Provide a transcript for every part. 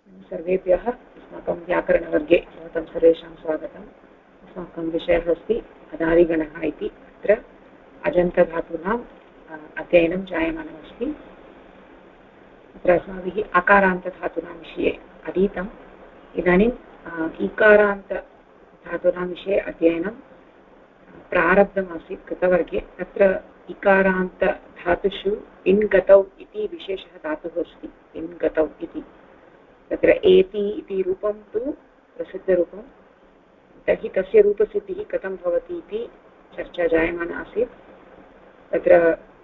सर्वेभ्यः अस्माकं व्याकरणवर्गे भवतां सर्वेषां स्वागतम्। अस्माकं विषयः अस्ति अदादिगणः इति। अत्र अजन्तधातूनाम् अध्ययनं जायमानमस्ति। अत्र अस्माभिः अकारान्तधातूनां विषये अधीतम्। इदानीम् इकारान्तधातूनां विषये अध्ययनं प्रारब्धमासीत् गतवर्गे। तत्र इकारान्तधातुषु इन् गतौ इति विशेषः धातुः अस्ति। इन् गतौ इति तत्र एति इति रूपं तु प्रसिद्धरूपं। तर्हि तस्य रूपसिद्धिः कथं भवति इति चर्चा जायमाना आसीत्। तत्र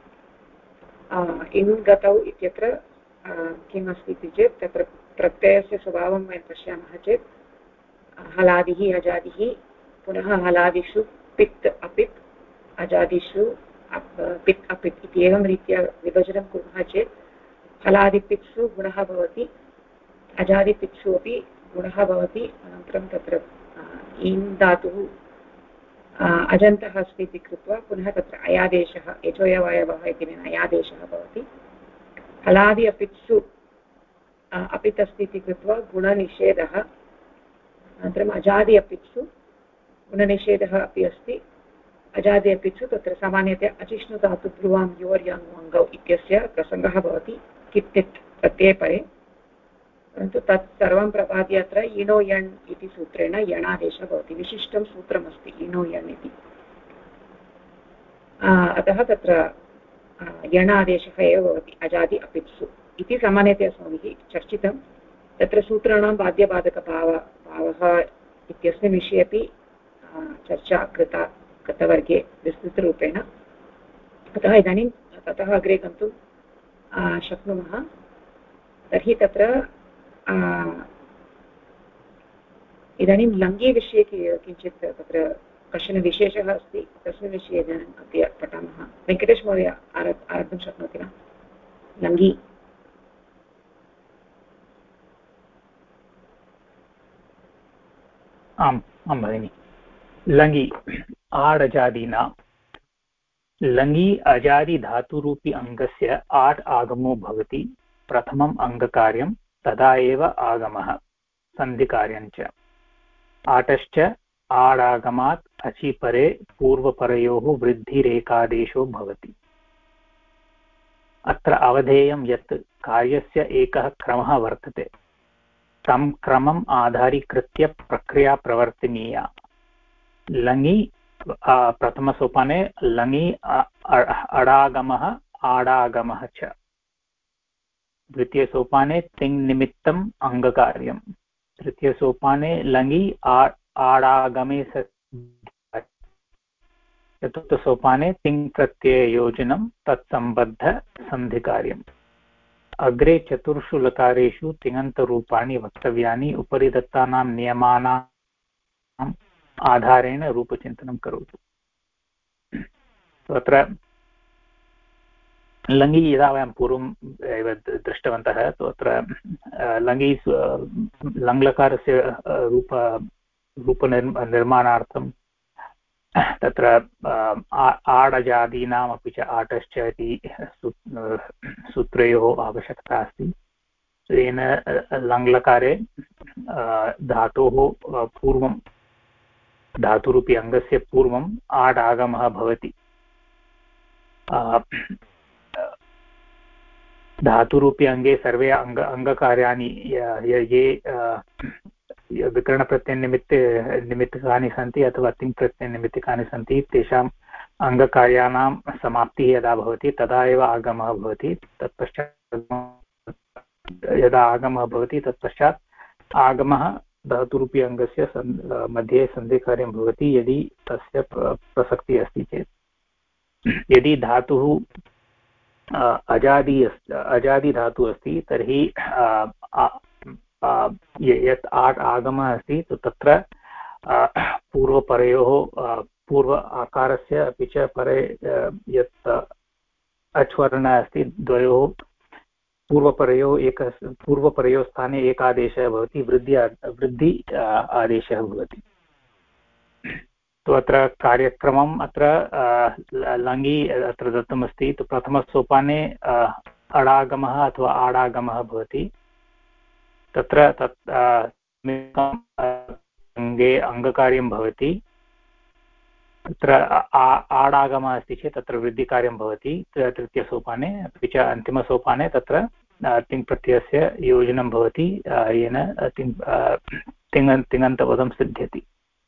इन् गतौ इत्यत्र किम् अस्ति इति चेत् तत्र प्रत्ययस्य स्वभावं वयं पश्यामः चेत् हलादिः अजादिः, पुनः हलादिषु पित् अपित्, अजादिषु पित् अपित् इति एवं रीत्या विभजनं कुर्मः चेत् हलादिपित्सु गुणः भवति, अजादिपित्सु अपि गुणः भवति। अनन्तरं तत्र इन् धातुः अजन्तः अस्ति इति कृत्वा पुनः तत्र अयादेशः यचोयवयवः इति अयादेशः भवति। हलादि अपित्सु अपित् अस्ति इति कृत्वा गुणनिषेधः। अनन्तरम् अजादि अपित्सु गुणनिषेधः अपि अस्ति। अजादि अपित्सु तत्र सामान्यतया अचिष्णुधातुभ्रुवां योर्याङ्गौ इत्यस्य प्रसङ्गः भवति कित्तित् प्रत्यये परे। परन्तु तत् सर्वं प्रपाद्य अत्र इणो यण् इति सूत्रेण यणादेशः भवति। विशिष्टं सूत्रमस्ति इणो यण् इति। अतः तत्र यणादेशः एव भवति अजादि अपित्सु इति सामान्यतया अस्माभिः चर्चितं। तत्र सूत्राणां बाध्यबाधकभावः इत्यस्मिन् विषये अपि चर्चा कृता गतवर्गे विस्तृतरूपेण। अतः इदानीं ततः अग्रे गन्तुं शक्नुमः। तर्हि तत्र इदानीं लङ्गी विषये किञ्चित् तत्र कश्चन विशेषः अस्ति। तस्मिन् विषये इदानीम् अद्य पठामः। वेङ्कटेश महोदय आरब्धुं शक्नोति वा? लङ्गी आम् भगिनि। लङि आडजादीनां लङि अजादिधातुरूपी अङ्गस्य आट् आगमो भवति। प्रथमम् अङ्गकार्यं तदा एव आगमः सन्धिकार्यञ्च। आटश्च आडागमात् अचिपरे पूर्वपरयोः वृद्धिरेकादेशो भवति। अत्र अवधेयं यत् कार्यस्य एकः क्रमः वर्तते, तं क्रमम् आधारीकृत्य प्रक्रिया प्रवर्तनीया। लङि प्रथमसोपाने लङि अडागमः आडागमः च। द्वितीयसोपाने तिङ्निमित्तम् अङ्गकार्यम्। तृतीयसोपाने लङि आडागमे चतुर्थसोपाने तिङ्प्रत्यययोजनं तत्सम्बद्धसन्धिकार्यम्। अग्रे चतुर्षु लकारेषु तिङन्तरूपाणि वक्तव्यानि। उपरि दत्तानां नियमानाम् आधारेण रूपचिन्तनं करोतु। अत्र लङि यदा वयं पूर्वम् एव दृष्टवन्तः, अत्र लङि लङ्लकारस्य रूपनिर्माणार्थं तत्र आडजादीनाम् अपि च आटश्च इति सूत्रयोः आवश्यकता अस्ति। तेन लङ्लकारे धातोः पूर्वं धातुरूपी अङ्गस्य पूर्वम् आडागमः भवति। धातुरूपी अङ्गे सर्वे अङ्गकार्याणि ये विकरणप्रत्ययनिमित्तकानि सन्ति अथवा तिङ्प्रत्ययनिमित्तकानि सन्ति, तेषाम् अङ्गकार्याणां समाप्तिः यदा भवति तदा एव आगमः भवति। तत्पश्चात् यदा आगमः भवति तत्पश्चात् आगमः धातुरूपी अङ्गस्य मध्ये सन्धिकार्यं भवति यदि तस्य प्रसक्तिः अस्ति चेत्। यदि धातुः अजादि धातुः अस्ति तर्हि यत् आट् आगमः अस्ति तत्र पूर्वपरयोः पूर्व आकारस्य अपि च परे यत् अच्वर्णः अस्ति द्वयोः पूर्वपरयोः स्थाने एकादेशः भवति, वृद्धि आदेशः भवति। तो अत्र कार्यक्रमम् अत्र लङि अत्र दत्तमस्ति। तो प्रथमसोपाने अडागमः अथवा आडागमः भवति। तत्र तत् अङ्गे अङ्गकार्यं भवति। तत्र आडागमः अस्ति चेत् तत्र वृद्धिकार्यं भवति तृतीयसोपाने, अपि च अन्तिमसोपाने तत्र तिङ् प्रत्ययस्य योजनं भवति, येन तिङन्तपदं सिद्ध्यति।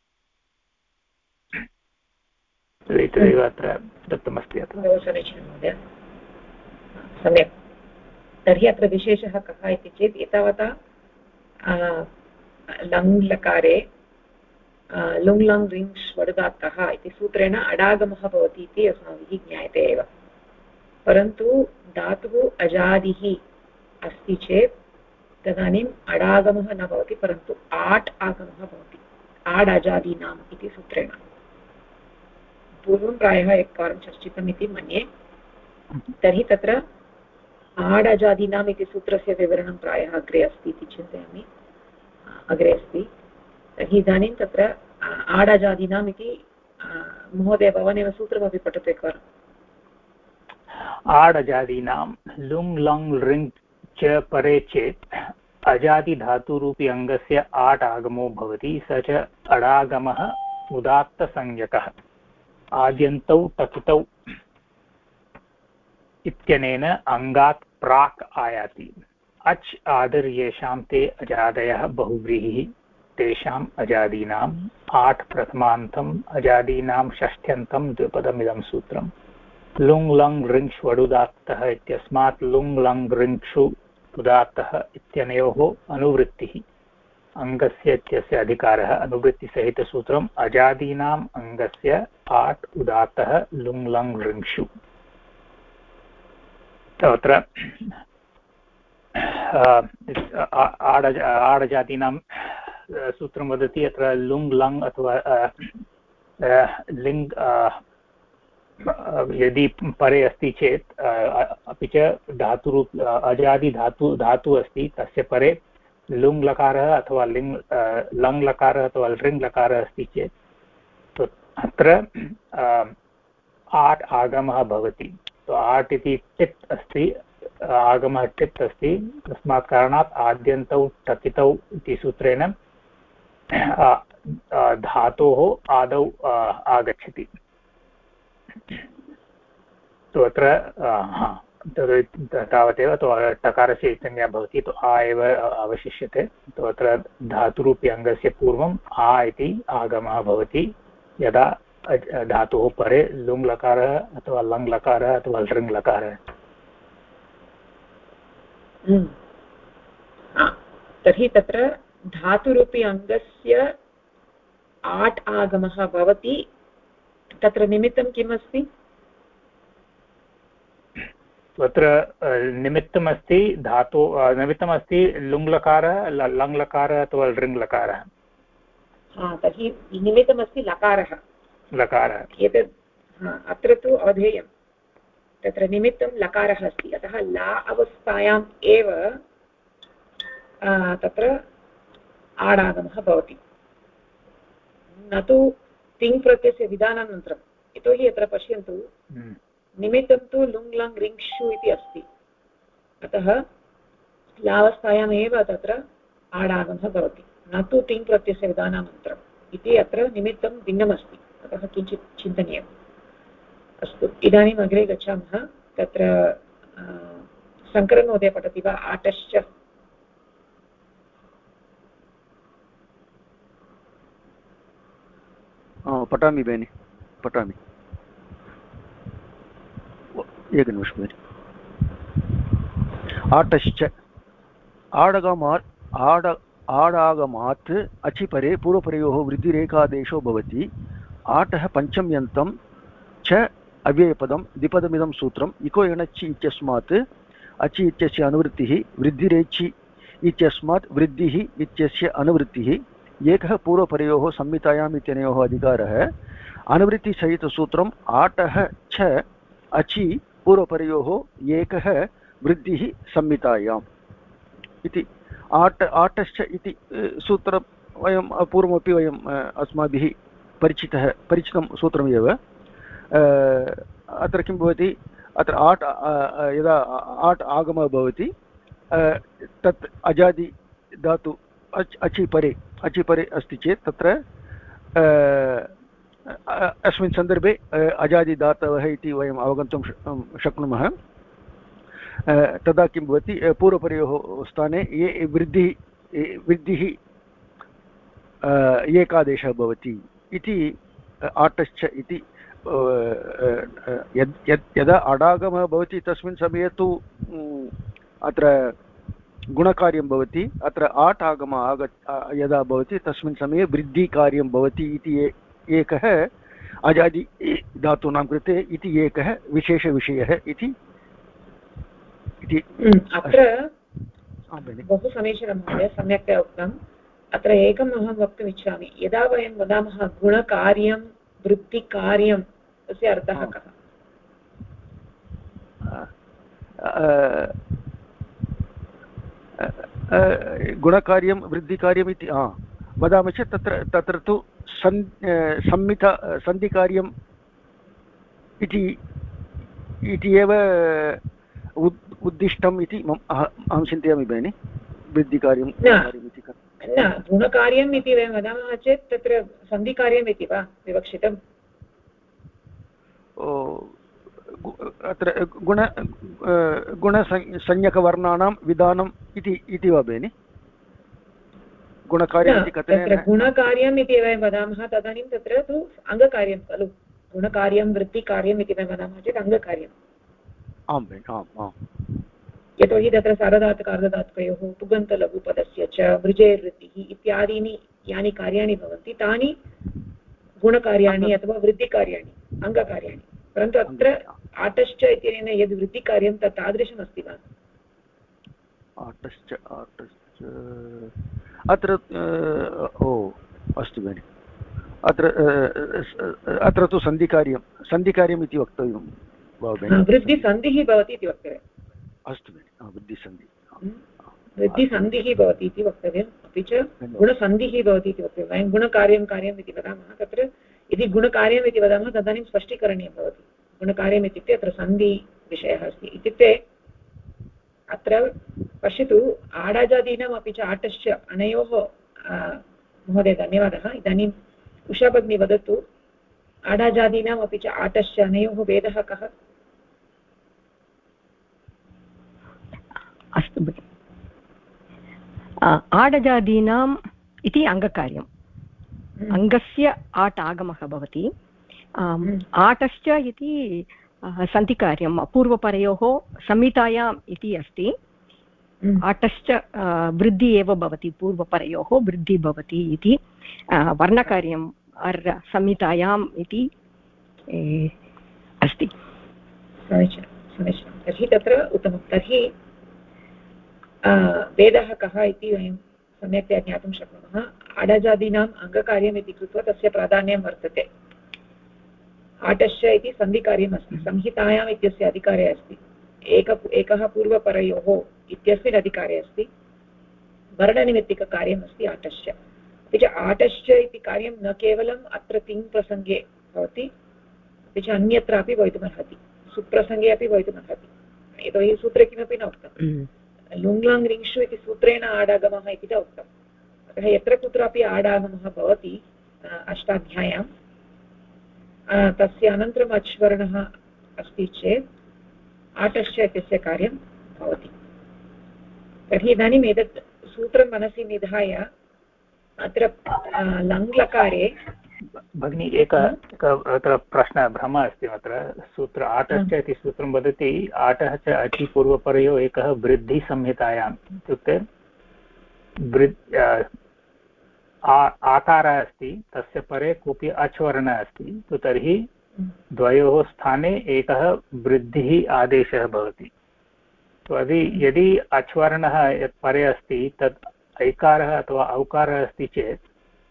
एतदेव अत्र दत्तमस्ति। अत्र समीचीनं महोदय, सम्यक्। तर्हि अत्र विशेषः कः इति चेत् एतावता लङ् लकारे लुङ् लङ् रिङ् ष्वडुदात्तः इति सूत्रेण अडागमः भवति इति अस्माभिः ज्ञायते एव। परन्तु धातुः अजादिः अस्ति चेत् तदानीम् अडागमः न भवति, परन्तु आट् आगमः भवति, आड् अजादीनाम् इति सूत्रेण। पूर्वं प्रायः एकवारं चर्चितम् इति मन्ये। तर्हि तत्र आड् अजादीनाम् इति सूत्रस्य विवरणं प्रायः अग्रे अस्ति इति चिन्तयामि, अग्रे अस्ति। तर्हि इदानीं तत्र आड् अजादीनाम् इति महोदय भवानेव सूत्रमपि पठतु एकवारम्। आड् अजादीनां लुङ् लङ् ऋङ् च परे चेत् अजादिधातुरूपी अङ्गस्य आट् आगमो भवति, स च अडागमः उदात्तसंज्ञकः आद्यन्तौ टकितौ इत्यनेन अङ्गात् प्राक् आयाति। अच् आदिर् येषां ते अजादयः बहुव्रीहिः तेषाम् अजादीनाम् आट् प्रथमान्तम् अजादीनां षष्ठ्यन्तं द्विपदमिदं सूत्रम्। लुङ् लङ् ऋङ् वडुदात्तः इत्यस्मात् लुङ् लङ् ऋङ्क्षु उदात्तः इत्यनयोः अनुवृत्तिः अङ्गस्य इत्यस्य अधिकारः। अनुवृत्तिसहितसूत्रम् अजादीनाम् अङ्गस्य आट् उदात्तः लुङ् लङ् ऋङ्क्षु। तत्र आडजातीनां सूत्रं वदति। अत्र लुङ् लङ् अथवा लिङ् यदि परे अस्ति चेत्, अपि च धातुरूप धातु अस्ति, तस्य परे लुङ् लकारः अथवा लङ् लकारः अथवा लृङ् लकारः अस्ति चेत् अत्र आट् आगमः भवति। तो आट् इति टित् अस्ति, आगमः टित् अस्ति, तस्मात् कारणात् आद्यन्तौ टकितौ इति सूत्रेण धातोः आदौ आगच्छति। तो अत्र तावदेव तो टकारस्य संज्ञा भवति, तो आ एव अवशिष्यते। तो अत्र धातुरूपी अङ्गस्य पूर्वम् आ इति आगमः भवति यदा धातोः परे लुङ् लकारः अथवा लङ् लकारः अथवा लृङ् लकारः। तर्हि तत्र धातुरूपी अङ्गस्य आट् आगमः भवति। तत्र निमित्तं किम् अस्ति? तत्र निमित्तमस्ति धातु निमित्तमस्ति लुङ् लकारः लङ् लकारः अथवा लृङ् लकारः। तर्हि निमित्तमस्ति लकारः। एतत् अत्र तु अवधेयं, तत्र निमित्तं लकारः अस्ति, अतः ला अवस्थायाम् एव तत्र आडागमः भवति, न तु तिङ् प्रत्ययस्य विधानानन्तरम्। यतोहि अत्र पश्यन्तु, निमित्तं तु लुङ् लङ् ऋङ्क्षु इति अस्ति, अतः लावस्थायाम् एव तत्र आडागमः भवति, न तु तिङ् प्रत्ययस्य विधानानन्तरम् इति अत्र निमित्तं भिन्नमस्ति, अतः किञ्चित् चिन्तनीयम्। अस्तु, इदानीम् अग्रे गच्छामः। तत्र शङ्करमहोदय पठति वा? आटश्च पठामि भगिनि, पठामि, एकनिमिषं भगिनि। आटश्च आडागमात् अचिपरे पूर्वपरयोः वृद्धिरेकादेशो भवति। आटः पञ्चम्यन्तं च अव्ययपदं द्विपदमिदं सूत्रम्। इको एणचि इत्यस्मात् अचि इत्यस्य अनुवृत्तिः, वृद्धिरेचि इत्यस्मात् वृद्धिः इत्यस्य अनुवृत्तिः। एकः पूर्वपरयोः संहितायाम् इत्यनयोः अधिकारः। अनुवृत्तिसहितसूत्रम् आटः च अचि पूर्वपरयोः एकः वृद्धिः संहितायाम् इति। आटश्च इति सूत्रं वयं पूर्वमपि अस्माभिः परिचितं सूत्रमेव। अत्र किं भवति, अत्र आट् यदा आट् आगमः भवति तत् अजादि धातु अचि परे अस्ति चेत् तत्र अस्मिन् सन्दर्भे अजादिधातवः इति वयम् अवगन्तुं शक्नुमः। तदा किं भवति पूर्वपरयोः स्थाने ये वृद्धिः एकादेशः भवति इति आटश्च इति यदा अडागमः भवति तस्मिन् समये तु अत्र गुणकार्यं भवति। अत्र आट् आगमः यदा भवति तस्मिन् समये वृद्धिकार्यं भवति इति एकः अजादि धातूनां कृते इति एकः विशेषविषयः इति अत्र बहु समीचीनं महोदय, सम्यक्तया उक्तम्। अत्र एकम् अहं वक्तुम् इच्छामि, यदा वयं वदामः गुणकार्यं वृद्धिकार्यं, तस्य अर्थः कः? गुणकार्यं वृद्धिकार्यम् इति वदामः चेत् तत्र तु सन्धिकार्यम् इति एव उद्दिष्टम् इति अहं चिन्तयामि भगिनि। वृद्धिकार्यं न, गुणकार्यम् इति वयं वदामः चेत् तत्र सन्धिकार्यम् इति वा विवक्षितम्? अत्र गुणसंज्ञकवर्णानां विधानम् इति वा भगिनि? गुणकार्यम् इति कथनेन गुणकार्यम् इति वयं वदामः तदानीं तत्र तु अङ्गकार्यं खलु। गुणकार्यं वृत्तिकार्यम् इति वयं वदामः चेत् अङ्गकार्यम्। आम् भगिनि, आम्। यतोहि तत्र सार्वधातुकार्धधातुकयोः पुगन्तलघुपदस्य च वृजेर्वृत्तिः इत्यादीनि यानि कार्याणि भवन्ति तानि गुणकार्याणि अथवा वृद्धिकार्याणि, अङ्गकार्याणि। परन्तु अत्र आटश्च इत्यनेन यद् वृद्धिकार्यं तत् तादृशमस्ति वा? आटश्च अत्र अस्तु भगिनि। अत्र तु सन्धिकार्यम् इति वक्तव्यं वा भगिनि? वृद्धिसन्धिः भवति इति वक्तव्यम्। अस्तु भगिनि, वृद्धिसन्धिः भवति इति वक्तव्यम्। अपि च गुणसन्धिः भवति इति वक्तव्यं। वयं गुणकार्यम् इति वदामः, तत्र यदि गुणकार्यम् इति वदामः तदानीं स्पष्टीकरणीयं भवति। गुणकार्यम् इत्युक्ते अत्र सन्धिविषयः अस्ति इत्युक्ते अत्र पश्यतु, आडाजादीनाम् अपि च आटश्च अनयोः महोदय धन्यवादः। इदानीम् उषा भगिनी वदतु, आडाजादीनाम् अपि च आटश्च अनयोः भेदः कः? अस्तु भगिनि, आडजादीनाम् इति अङ्गकार्यम्, अङ्गस्य आट् आगमः भवति। आटश्च इति सन्धिकार्यं पूर्वपरयोः संहितायाम् इति अस्ति। आटश्च वृद्धि एव भवति, पूर्वपरयोः वृद्धि भवति इति वर्णकार्यं संहितायाम् इति अस्ति। समीचीनं। तर्हि तत्र उत्तमं। तर्हि भेदः कः इति वयं सम्यक्तया ज्ञातुं शक्नुमः। आडजादीनाम् अङ्गकार्यम् इति कृत्वा तस्य प्राधान्यं वर्तते। आटश्च इति सन्धिकार्यम् अस्ति, संहितायाम् इत्यस्य अधिकारे अस्ति। एकः पूर्वपरयोः इत्यस्मिन् अधिकारे अस्ति। वर्णनिमित्तिककार्यम् अस्ति आटश्च। अपि च आटश्च इति कार्यं न केवलम् अत्र तिङ् प्रसङ्गे भवति, अपि च अन्यत्रापि भवितुमर्हति, सुप्रसङ्गे अपि भवितुमर्हति। यतोहि सूत्रे किमपि न उक्तं। लुङ्लाङ् रिङ्षु इति सूत्रेण आडागमः इति च उक्तम्। अतः यत्र कुत्रापि आडागमः भवति अष्टाध्याय्यां, तस्य अनन्तरम् अच्वर्णः अस्ति चेत् आटश्च इत्यस्य कार्यं भवति। तर्हि इदानीम् एतत् सूत्रं मनसि निधाय अत्र लङ्लकारे भगिनी अत्र प्रश्नः भ्रमः अस्ति। अत्र सूत्र आटश्च इति सूत्रं वदति, आटः च अचि पूर्वपरयो एकः वृद्धिसंहितायाम्, इत्युक्ते आकारः अस्ति, तस्य परे कोऽपि अच्वर्णः अस्ति, तो तर्हि द्वयोः स्थाने एकः वृद्धिः आदेशः भवति। तो यदि अच्वर्णः यत् परे अस्ति तत् ऐकारः अथवा औकारः अस्ति चेत्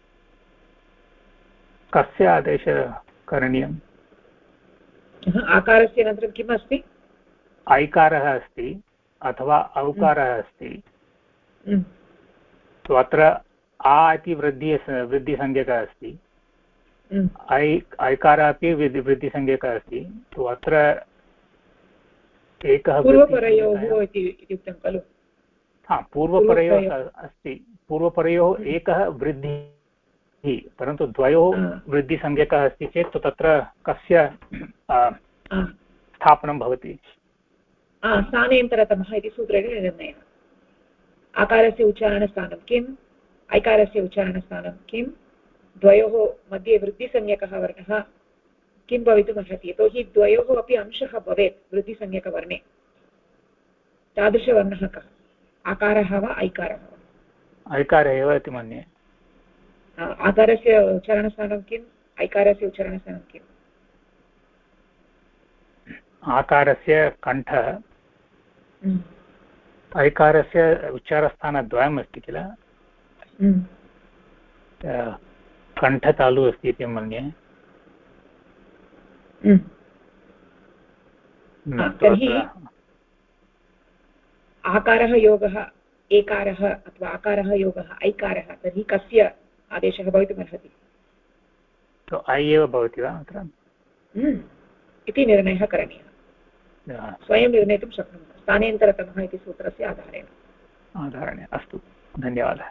कस्य आदेशः करणीयम्? आकारस्य अनन्तरं किम् अस्ति? ऐकारः अस्ति अथवा औकारः अस्ति। तो अत्र आ इति वृद्धिसंज्ञकः अस्ति, ऐकारः अपि वृद्धिसंज्ञकः अस्ति। तो अत्र एकः पूर्वपरयोः इति उक्तं खलु? पूर्वपरयोः अस्ति, पूर्वपरयोः एकः वृद्धिः, परन्तु द्वयोः वृद्धिसंज्ञकः अस्ति चेत् तत्र कस्य स्थापनं भवति? स्थानेन्तरतमः इति सूत्रेण निर्णयः। आकारस्य उच्चारणस्थानं किम्, ऐकारस्य उच्चारणस्थानं किं, द्वयोः मध्ये वृद्धिसंज्ञकः वर्णः किं भवितुमर्हति, यतोहि द्वयोः अपि अंशः भवेत् वृद्धिसंज्ञकवर्णे। तादृशवर्णः कः, आकारः वा ऐकारः वा? ऐकारः एव इति मन्ये। आकारस्य उच्चारणस्थानं किम्, ऐकारस्य उच्चारणस्थानं किम्? आकारस्य कण्ठः, ऐकारस्य उच्चारस्थानद्वयम् अस्ति किल, कण्ठतालु अस्ति इति मन्ये। तर्हि आकारः योगः एकारः अथवा आकारः योगः ऐकारः, तर्हि कस्य आदेशः भवितुमर्हति? ऐ एव भवति वा अत्र इति निर्णयः करणीयः। स्वयं निर्णेतुं शक्नुमः स्थानेन्तरतमः इति सूत्रस्य आधारेण। अस्तु, धन्यवादः।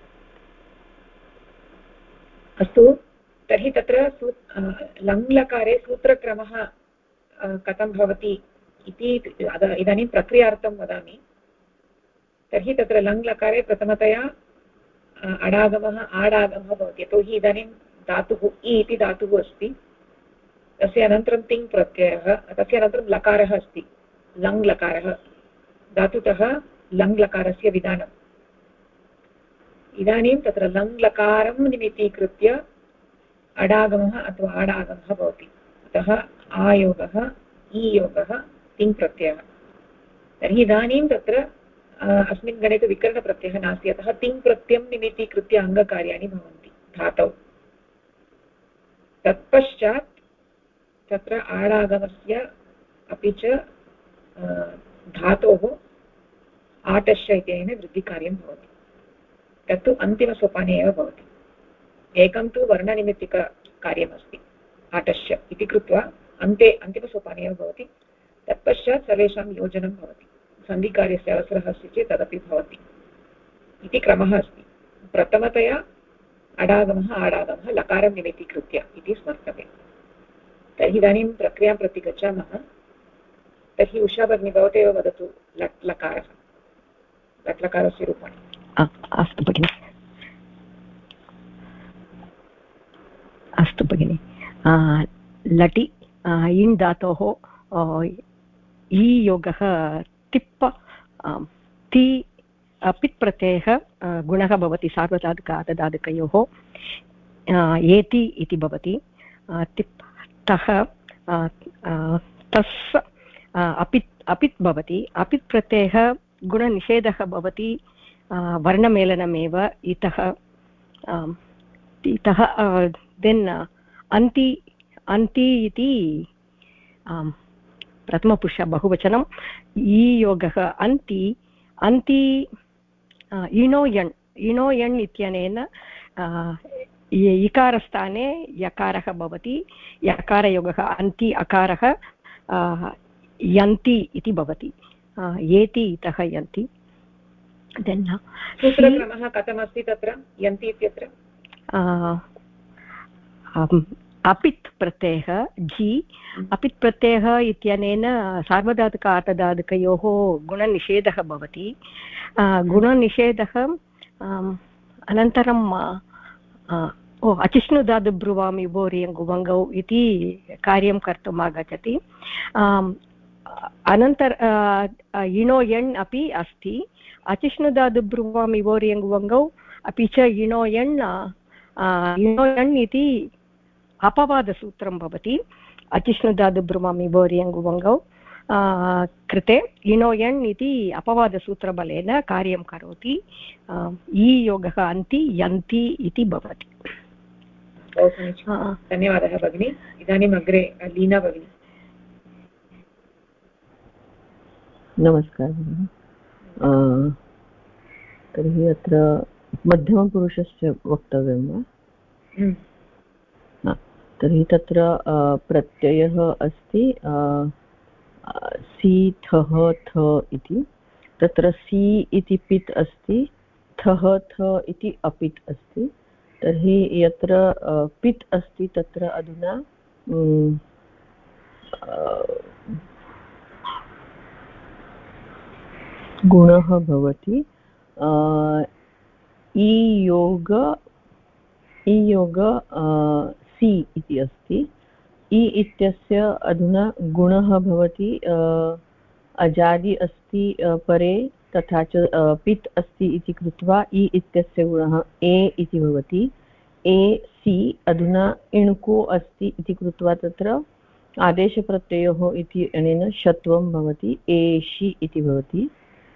अस्तु, तर्हि तत्र लङ्लकारे सूत्रक्रमः कथं भवति इति इदानीं प्रक्रियार्थं वदामि। तर्हि तत्र लङ्लकारे प्रथमतया अडागमः आडागमः भवति, यतोहि इदानीं धातुः इ इति धातुः अस्ति, तस्य अनन्तरं तिङ् प्रत्ययः, तस्य अनन्तरं लकारः अस्ति, लङ्लकारः, धातुतः लङ्लकारस्य विधानम्। इदानीं तत्र लङ्लकारं निमित्तीकृत्य अडागमः अथवा आडागमः भवति, अतः आयोगः ईयोगः तिङ् प्रत्ययः। तर्हि इदानीं तत्र अस्मिन् गणे तु विकरणप्रत्ययः नास्ति, अतः तिङ् प्रत्ययं निमित्तीकृत्य अङ्गकार्याणि भवन्ति धातौ। तत्पश्चात् तत्र आडागमस्य अपि च धातोः आटश्च इत्यनेन वृद्धिकार्यं भवति। तत्तु अन्तिमसोपाने एव भवति। एकं तु वर्णनिमित्तिककार्यमस्ति आटश्च इति कृत्वा अन्ते अन्तिमसोपाने एव भवति। तत्पश्चात् सर्वेषां योजनं भवति, सन्धिकार्यस्य अवसरः अस्ति चेत् तदपि भवति इति क्रमः अस्ति। प्रथमतया अडागमः आडागमः लकारं निमित्तीकृत्य इति स्मर्तव्यम्। तर्हि इदानीं प्रक्रियां प्रति गच्छामः। तर्हि उषा भगिनी भवतेव वदतु लट् लकारः, लट् लकारस्य रूपाणि। अस्तु भगिनि, अस्तु भगिनि। लटि इन् धातोः ई योगः तिप्प ति पित् प्रत्ययः गुणः भवति सार्वधातुक आर्धधातुकयोः, एति इति भवति। तिप् तः तस् अपित् भवति। अपित् प्रत्ययः गुणनिषेधः भवति, वर्णमेलनमेव। इतः देन् अन्ति इति प्रथमपुरुष बहुवचनं, ईयोगः अन्ति इणो यण् इत्यनेन इकारस्थाने यकारः भवति, यकारयोगः अन्ति अकारः यन्ति इति भवति, एति इतः यन्ति। सूत्रक्रमः कथमस्ति तत्र यन्ति इत्यत्र? अपित् प्रत्ययः झि, अपित् प्रत्ययः इत्यनेन सार्वधातुक आर्धधातुकयोः गुणनिषेधः भवति। गुणनिषेधः अनन्तरं अचिष्णुधातु ब्रुवामि भोरियङ्गुवङ्गौ इति कार्यं कर्तुम् आगच्छति। इणो यण् अपि अस्ति, अचिष्णुधातु ब्रुवामि भोरियङ्गुवङ्गौ अपि च इणो यण् इति अपवादसूत्रं भवति। अचिष्णुधातु ब्रुवामि भोरियङ्गुवङ्गौ कृते इणो यण् इति अपवादसूत्रबलेन कार्यं करोति। ई योगः अन्ति यन्ति इति भवति। बहु समीचीनं, धन्यवादः भगिनी। इदानीम् अग्रे लीना भगिनी। नमस्कारः। तर्हि अत्र मध्यमपुरुषस्य वक्तव्यं वा? तर्हि तत्र प्रत्ययः अस्ति सीथः थ इति। तत्र सी इति पित् अस्ति, थः थ इति अपित् अस्ति। तर्हि यत्र पित् अस्ति तत्र अधुना गुणः भवति ईयोग सी इति अस्ति। इ इत्यस्य अधुना गुणः भवति अजादि अस्ति परे, तथा च पित् अस्ति इति कृत्वा इ इत्यस्य गुणः ए इति भवति। ए सी अधुना इणुको अस्ति इति कृत्वा तत्र आदेशप्रत्ययोः इति अनेन षत्वं भवति, एषि इति भवति।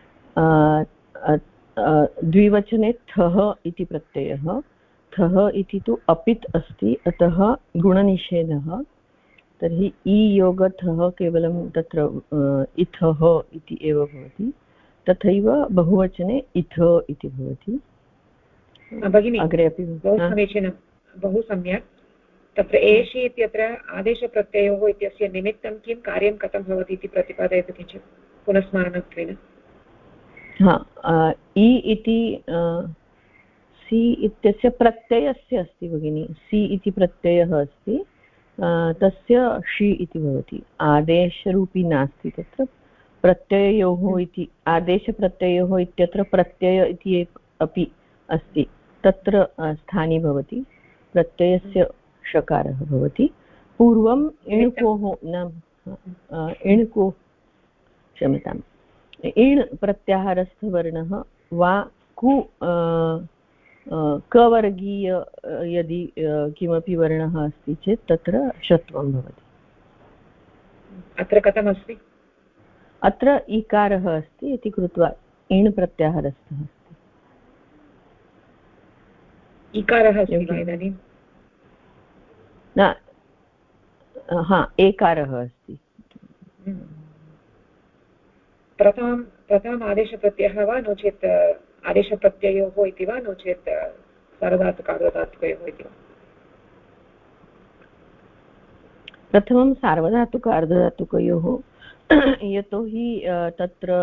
द्विवचने थः इति प्रत्ययः, थः इति तु अपित् अस्ति, अतः गुणनिषेधः। तर्हि ईयोगथः केवलं तत्र इथः इति एव भवति। तथैव बहुवचने इथ इति भवति। भगिनी अग्रे अपि बहु समीचीनं, बहु सम्यक्। तत्र एषि इत्यत्र आदेशप्रत्ययोः इत्यस्य निमित्तं किं, कार्यं कथं भवति इति प्रतिपादयतु किञ्चित् पुनस्मरणत्वेन। इ इति सि इत्यस्य प्रत्ययस्य अस्ति भगिनि। सि इति प्रत्ययः अस्ति, तस्य षि इति भवति। आदेशरूपी नास्ति तत्र, प्रत्यययोः इति आदेशप्रत्ययोः इत्यत्र प्रत्यय इति अपि अस्ति, तत्र स्थाने भवति। प्रत्ययस्य षकारः भवति। पूर्वम् इणुकोः नाम इणुको क्षम्यताम् इण् प्रत्याहारस्थवर्णः वा कु कवर्गीय यदि किमपि वर्णः अस्ति चेत् तत्र षत्वं भवति। अत्र कथमस्ति? अत्र इकारः अस्ति इति कृत्वा इण् प्रत्याहारस्थः अस्ति। इकारः अस्ति वा इदानीं? न, एकारः अस्ति। प्रथमम् आदेशप्रत्ययः वा, नो चेत् आदेशप्रत्ययोः इति वा, नो चेत् सार्वधातुकार्धधातुकयोः इति वा? प्रथमं सार्वधातुकार्धधातुकयोः, यतोहि तत्र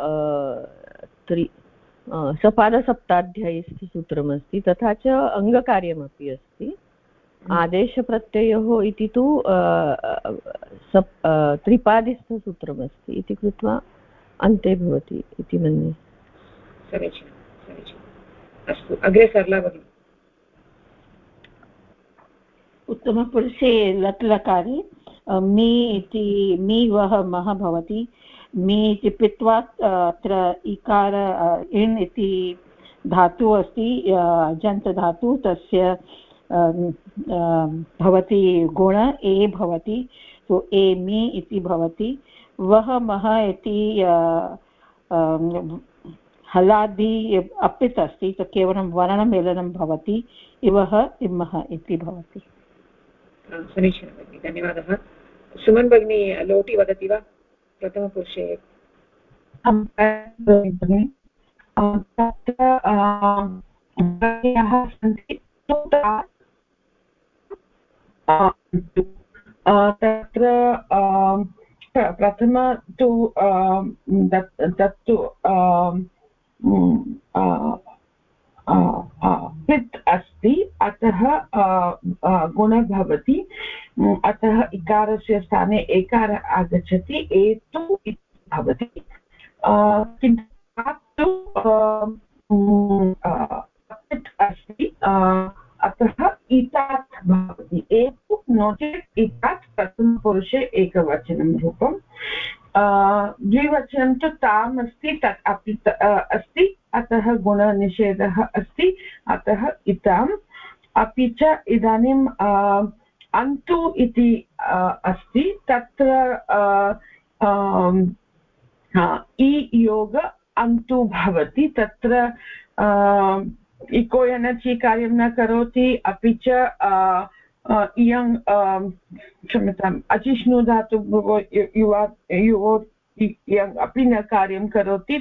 सपादसप्ताध्यायीसूत्रमस्ति, तथा च अङ्गकार्यमपि अस्ति। आदेशप्रत्ययोः इति तु त्रिपादिस्थसूत्रमस्ति इति कृत्वा अन्ते भवति इति मन्ये। समीचीनं, समीचीनम्। अस्तु, अग्रे सरला भगिनी। उत्तमपुरुषे लट् लकारे मी इति मी वः मः भवति। मी इति पित्वा अत्र इकार इण् इति धातुः अस्ति, जन्तधातु, तस्य भवति गुण ए भवति, सो ए मी इति भवति। वः मः इति हलादि अपित् अस्ति, तो केवलं वर्णमेलनं भवति। इवः इमः इति भवति। समीचीनं भगिनि, धन्यवादः। सुमन् भगिनी लोटि वदति वा प्रथमपुरुषे? तत्र प्रथम तु तत्तु पित् अस्ति, अतः गुणः भवति, अतः इकारस्य स्थाने एकार आगच्छति, एतु इति भवति। किन्तु पित् अस्ति, अतः इतात् भवति। एतु नो चेत् इतात् प्रथमपुरुषे एकवचनं रूपं। द्विवचनं तु ताम् अस्ति, तत् अपि अस्ति, अतः गुणनिषेधः अस्ति, अतः इताम्। अपि च इदानीम् अन्तु इति अस्ति, तत्र इ योग अन्तु भवति। तत्र इको एनर्जि कार्यं न करोति, अपि च इयं क्षम्यताम् अचिष्णु धातु युवो अपि न कार्यं करोति।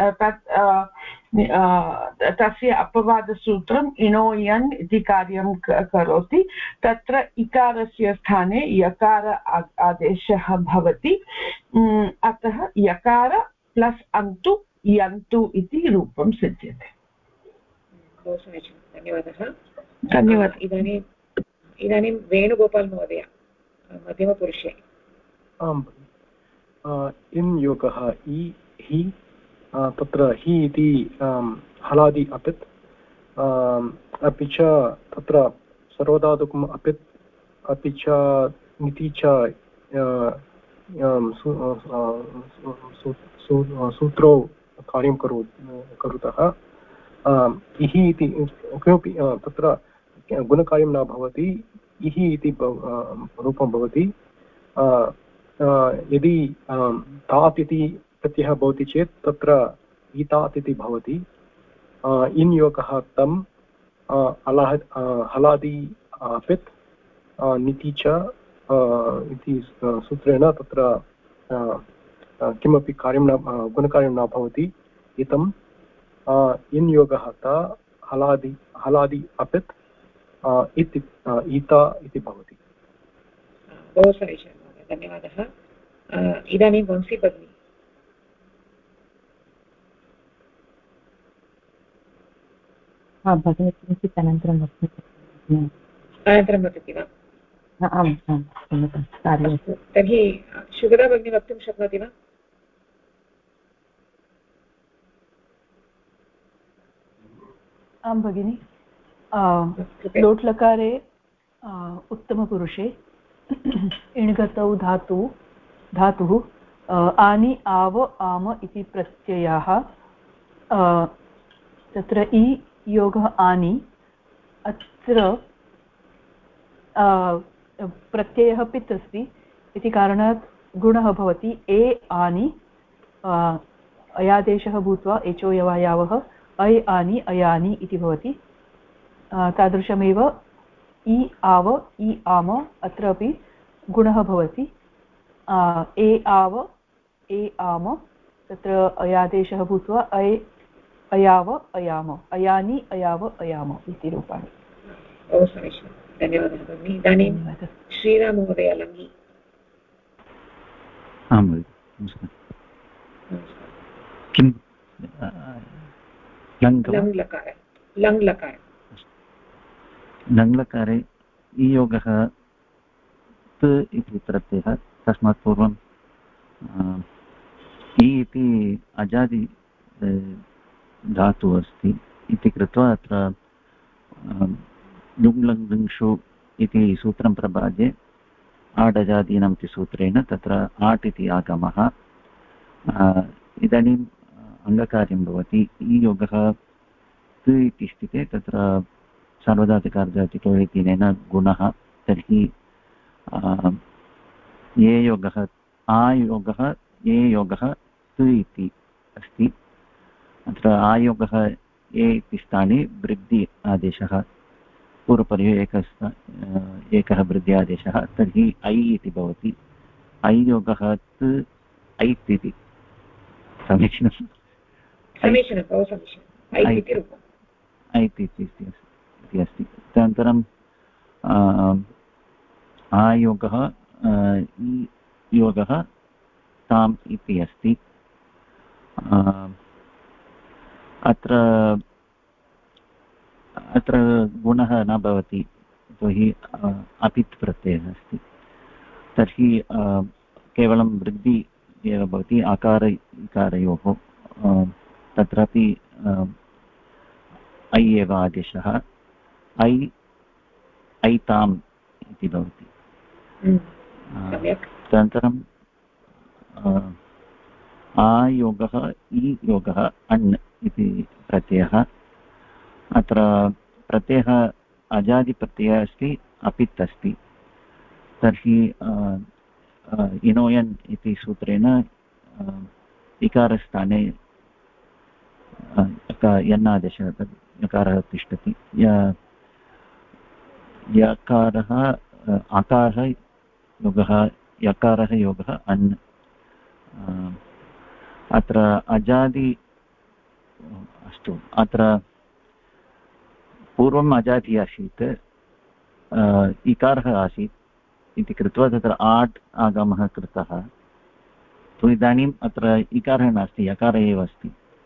तस्य अपवादसूत्रम् इणो यन् इति कार्यं करोति। तत्र इकारस्य स्थाने यकार आदेशः भवति, अतः यकार प्लस् अन्तु यन्तु इति रूपं सिद्ध्यते। बहु समीचीनं, धन्यवादः। धन्यवादः। इदानीं वेणुगोपाल् महोदय मध्यमपुरुषे। आम्, इन् योगः इ हि, तत्र हि इति हलादि अपित्, अपि च तत्र सर्वधातुकम् अपित्, अपि च इति च सूत्रौ कार्यं कुरुतः। इहि इति किमपि तत्र गुणकार्यं न भवति, इहि इति रूपं भवति। यदि तात् इति प्रत्ययः भवति चेत् तत्र ईतात् इति भवति। इन् योगः तम्, हलादि अपित्, निति च इति सूत्रेण तत्र किमपि कार्यं न, गुणकार्यं न भवति। इदम् इन् योगः ता, हलादि अपित्, इति ईता इति भवति। बहु समीचीनं, धन्यवादः। इदानीं वंशी भगिनी। भगिनी किञ्चित् अनन्तरं वक्तुं अनन्तरं वदति वा? आम् आम्, क्षम्यतां, कार्यं। तर्हि सुगता भगिनी वक्तुं शक्नोति वा? आं भगिनि। लोट्लकारे उत्तमपुरुषे इण्गतौ धातुः आनि आव आम इति प्रत्ययाः। तत्र इ योगः आनि, अत्र प्रत्ययः पित् अस्ति इति कारणात् गुणः भवति ए आनि, अयादेशः भूत्वा एचो यवायावः अय आनि अयानि इति भवति। तादृशमेव इ आव इ आम, अत्रापि गुणः भवति ए आव ए आम, तत्र अयादेशः भूत्वा अय अयाव अयाम अयानि अयाव अयाम इति रूपाणि। बहु समीचीनं, धन्यवादः भगिनि। इदानीं श्रीराममहोदय लङ्घि। आम्, किं लङ्लकारे इयोगः त इति प्रत्ययः, तस्मात् पूर्वं इ इति अजादि धातुः अस्ति इति कृत्वा अत्र लुङ्लङ्लुङ्षु इति सूत्रं प्रभाद्ये आडजादीनाम् इति सूत्रेण तत्र आट् इति आगमः। इदानीम् अङ्गकार्यं भवति। इ योगः तु इति स्थिते तत्र सार्वधातुकार्धधातुकौ गुणः, तर्हि ये योगः आयोगः ये योगः तु इति अस्ति। अत्र आयोगः ए इति स्थाने वृद्धि आदेशः, पूर्वपर्याये एकः वृद्धि आदेशः, तर्हि ऐ इति भवति। ऐ योगः तु ऐत् इति। समीचीनं, बहु समीचीनम्, ऐत् इति अस्ति। तदनन्तरं आयोगः इ योगः ताम् इति अस्ति। अत्र गुणः न भवति, यतोहि अपित् प्रत्ययः अस्ति। तर्हि केवलं वृद्धि एव भवति आकार इकारयोः। तत्रापि ऐ एव आदेशः, ऐताम् इति भवति। तदनन्तरं आयोगः इ योगः अण् इति प्रत्ययः। अत्र प्रत्ययः अजादिप्रत्ययः अस्ति, अपित् अस्ति। तर्हि इनोयन् इति सूत्रेण इकारस्थाने यन्नादेशः, यकारः तिष्ठति। यकारः आकारः योगः, यकारः योगः अन्। अत्र अजादि, अस्तु, अत्र पूर्वम् अजादि आसीत्, इकारः आसीत् इति कृत्वा तत्र आट् आगमः कृतः। तु इदानीम् अत्र इकारः नास्ति, यकारः एव अस्ति।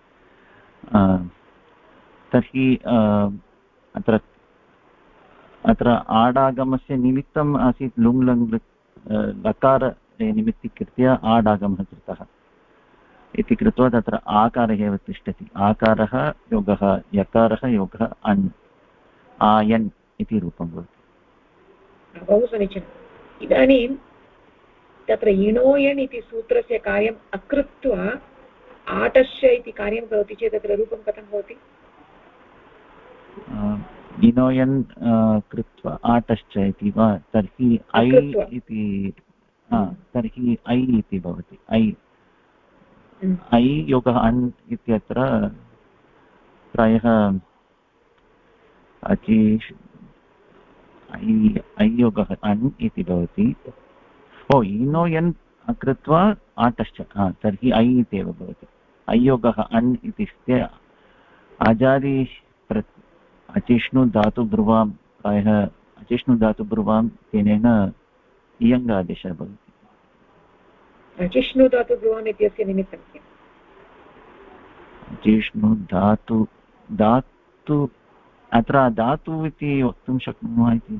तर्हि अत्र आडागमस्य निमित्तम् आसीत् लुङ् लङ् लकार निमित्तीकृत्य आडागमः कृतः इति कृत्वा तत्र आकारः एव तिष्ठति आकारः योगः यकारः योगः अन् आयन् इति रूपं भवति। बहु समीचीनम्। इदानीं तत्र इणोयन् इति सूत्रस्य कार्यम् अकृत्वा आटश्च इति कार्यं करोति चेत् तत्र रूपं कथं भवति? इणोयन् कृत्वा आटश्च इति वा तर्हि ऐ इति तर्हि ऐ इति भवति ऐ योगः अन् इत्यत्र प्रायः ऐ योगः अन् इति भवति। इणोयन् कृत्वा आटश्च तर्हि ऐ इत्येव भवति ऐ योगः अन् इत्युक्ते आजादि अचिष्णु धातुब्रुवां प्रायः अचिष्णु धातुब्रुवां तेनेन इयङ्गादेशः भवति। अचिष्णु धातुब्रुवाम् इत्यस्य निमित्तं किम्? अचिष्णु धातु अत्र धातु इति वक्तुं शक्नुमः इति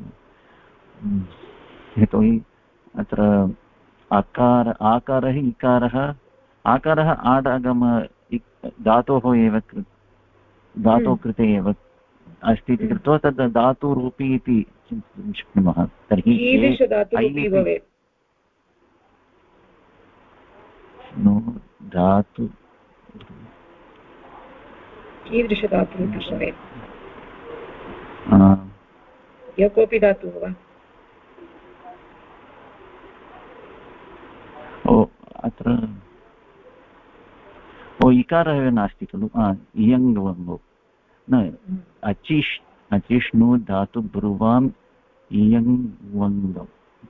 यतोहि अत्र आकारः इकारः आकारः आडागम धातोः एव धातोः कृते एव अस्ति इति कृत्वा तद् धातुरूपी इति चिन्तयितुं शक्नुमः। तर्हि धातु कीदृशधातुः भवेत्? यः कोऽपि धातुः वा? अत्र इकारः नास्ति खलु इयङ् न अचिष्णु धातु ब्रुवाम् इयङ् वङ्गम्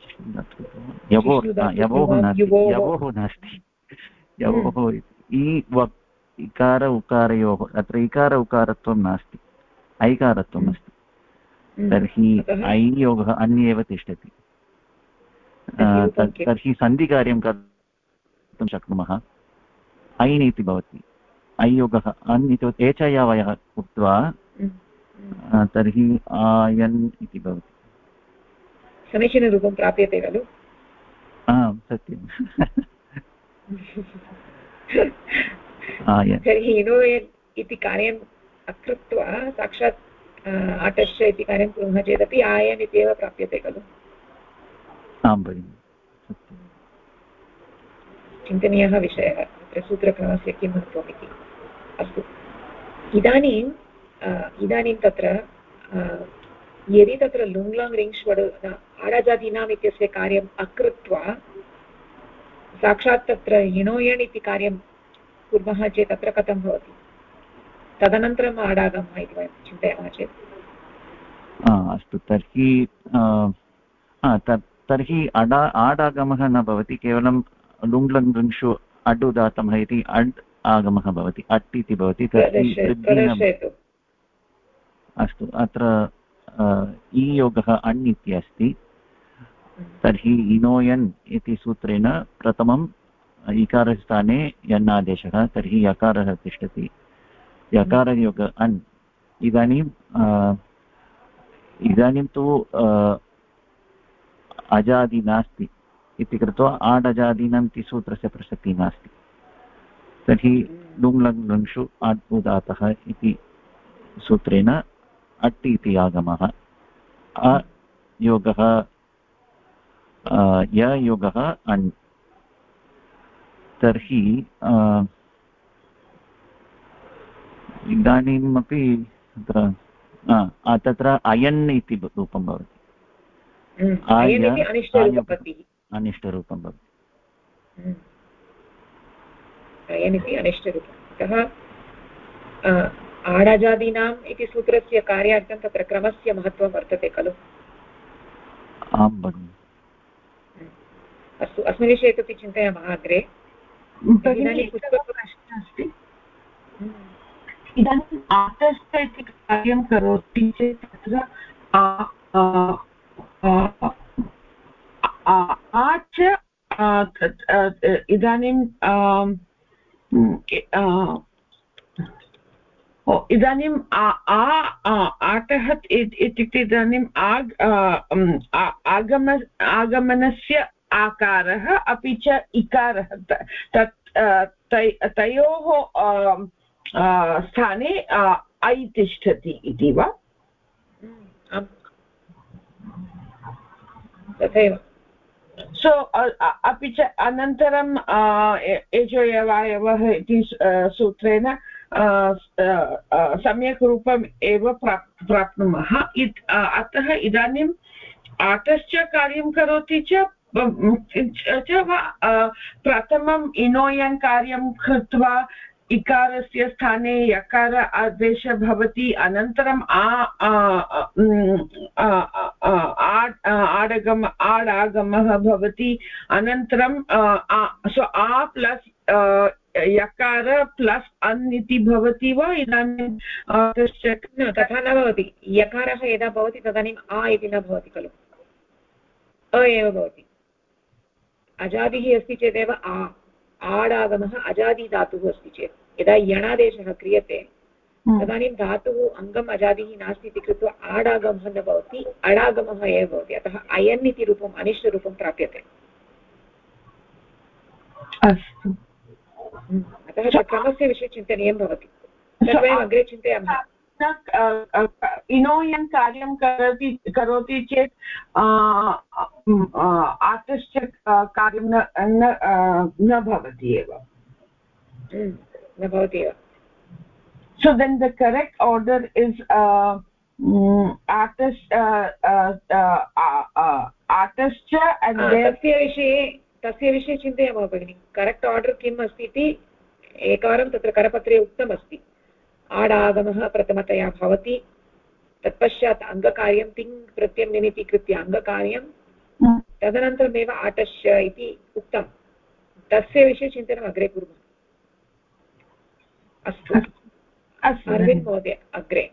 यवोः नास्ति यवोः इकार उकारयोः अत्र इकार उकारत्वं नास्ति ऐकारत्वम् अस्ति तर्हि ऐ योगः अन्येव तिष्ठति तर्हि सन्धिकार्यं कर्तुं शक्नुमः ऐन् इति भवति ऐ योगः अन् इति एचयावयः उक्त्वा तर्हि आयन् इति भवति। समीचीनरूपं प्राप्यते खलु? आम् सत्यं। तर्हि इणोयन् इति कार्यम् अकृत्वा साक्षात् आटश्च इति कार्यं कुर्मः चेदपि आयन् इत्येव प्राप्यते खलु? आं भगिनि सत्यं। चिन्तनीयः विषयः तत्र सूत्रक्रमस्य किं महत्त्वम् इति। अस्तु इदानीं तत्र यदि तत्र लुङ् रिङ्ष् वड् आडाजादीनाम् इत्यस्य कार्यम् अकृत्वा साक्षात् तत्र इणोयन् इति कार्यं कुर्मः चेत् तत्र कथं भवति? तदनन्तरम् आडागमः इति वयं चिन्तयामः चेत् अस्तु तर्हि आडागमः न भवति केवलं लुङ् लङ् रिङ्षु अड् उदात्तमः इति अड् आगमः भवति अट् इति भवति। अस्तु अत्र ई योगः अण् इति अस्ति तर्हि इणोयन् इति सूत्रेण प्रथमम् इकारस्थाने यन्नादेशः तर्हि यकारः तिष्ठति यकारयोग अण् इदानीं तु अजादि नास्ति इति कृत्वा आड् अजादीनाम् इति सूत्रस्य प्रसक्तिः नास्ति तर्हि लुङ् लङ् लुङ्षु अड् उदातः इति सूत्रेण अट् इति आगमः अयोगः ययोगः अण् तर्हि इदानीमपि तत्र अयन् इति रूपं भवति अनिष्टरूपं भवति अयन् इति अनिष्टरूपम्। अतः आडाजादीनाम् इति सूत्रस्य कार्यार्थं तत्र क्रमस्य महत्त्वं वर्तते खलु? आं भगिनि। अस्तु अस्मिन् विषये इतोपि चिन्तयामः अग्रे। इदानीं प्रश्नः अस्ति इदानीम् आतश्च इति कार्यं करोति चेत् तत्र आच इदानीं इदानीम् आटः इत्युक्ते इदानीम् आगमनस्य आकारः अपि च इकारः तयोः स्थाने ऐ तिष्ठति इति वा? तथैव। सो अपि च अनन्तरं एजोयवायवः इति सूत्रेण सम्यक् रूपम् एव प्राप्नुमः। अतः इदानीम् आटश्च कार्यं करोति च वा प्रथमम् इनोयन् कार्यं कृत्वा इकारस्य स्थाने यकार आदेशः भवति, अनन्तरम् आडागमः भवति, अनन्तरं सो आ प्लस् यकार प्लस् अन् इति भवति वा? इदानीं तथा न भवति। यकारः यदा भवति तदानीम् आ इति न भवति खलु, अ एव भवति। अजादिः अस्ति चेदेव आडागमः अजादिधातुः अस्ति चेत्, यदा यणादेशः क्रियते तदानीं धातुः अङ्गम् अजादिः नास्ति इति कृत्वा आडागमः न भवति, अडागमः एव भवति। अतः अयन् इति रूपम् अनिष्टरूपं प्राप्यते। अस्तु, अतः क्रमस्य विषये चिन्तनीयं भवति। तद् वयम् अग्रे चिन्तयामः। इनोयन् कार्यं करोति चेत् आतश्च कार्यं न भवति एव, न भवति एव। So then the correct order is आतश्च and then तस्य विषये चिन्तयामः भगिनि। करेक्ट् आर्डर् किम् अस्ति इति एकवारं तत्र करपत्रे उक्तमस्ति। आडागमः प्रथमतया भवति, तत्पश्चात् अङ्गकार्यं तिङ् प्रत्ययं निमित्तीकृत्य अङ्गकार्यं, तदनन्तरमेव आटश्च इति उक्तं। तस्य विषये चिन्तनम् अग्रे कुर्मः। अस्तु, अरविन्द महोदय अग्रे।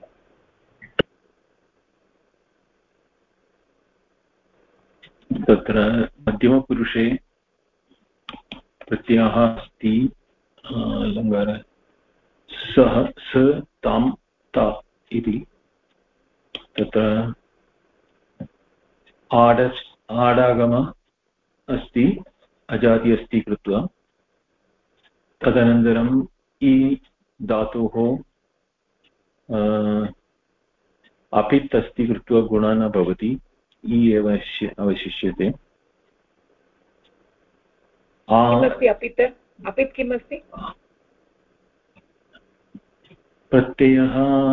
तत्र मध्यमपुरुषे प्रत्ययः अस्ति लङ्गार सः स तां ता इति। तत्र आडागमः अस्ति अजादि अस्ति कृत्वा, तदनन्तरम् इ धातोः अपित् अस्ति कृत्वा गुणः न भवति, इ एव अवशिष्यते। अपित् किम् अस्ति? प्रत्ययः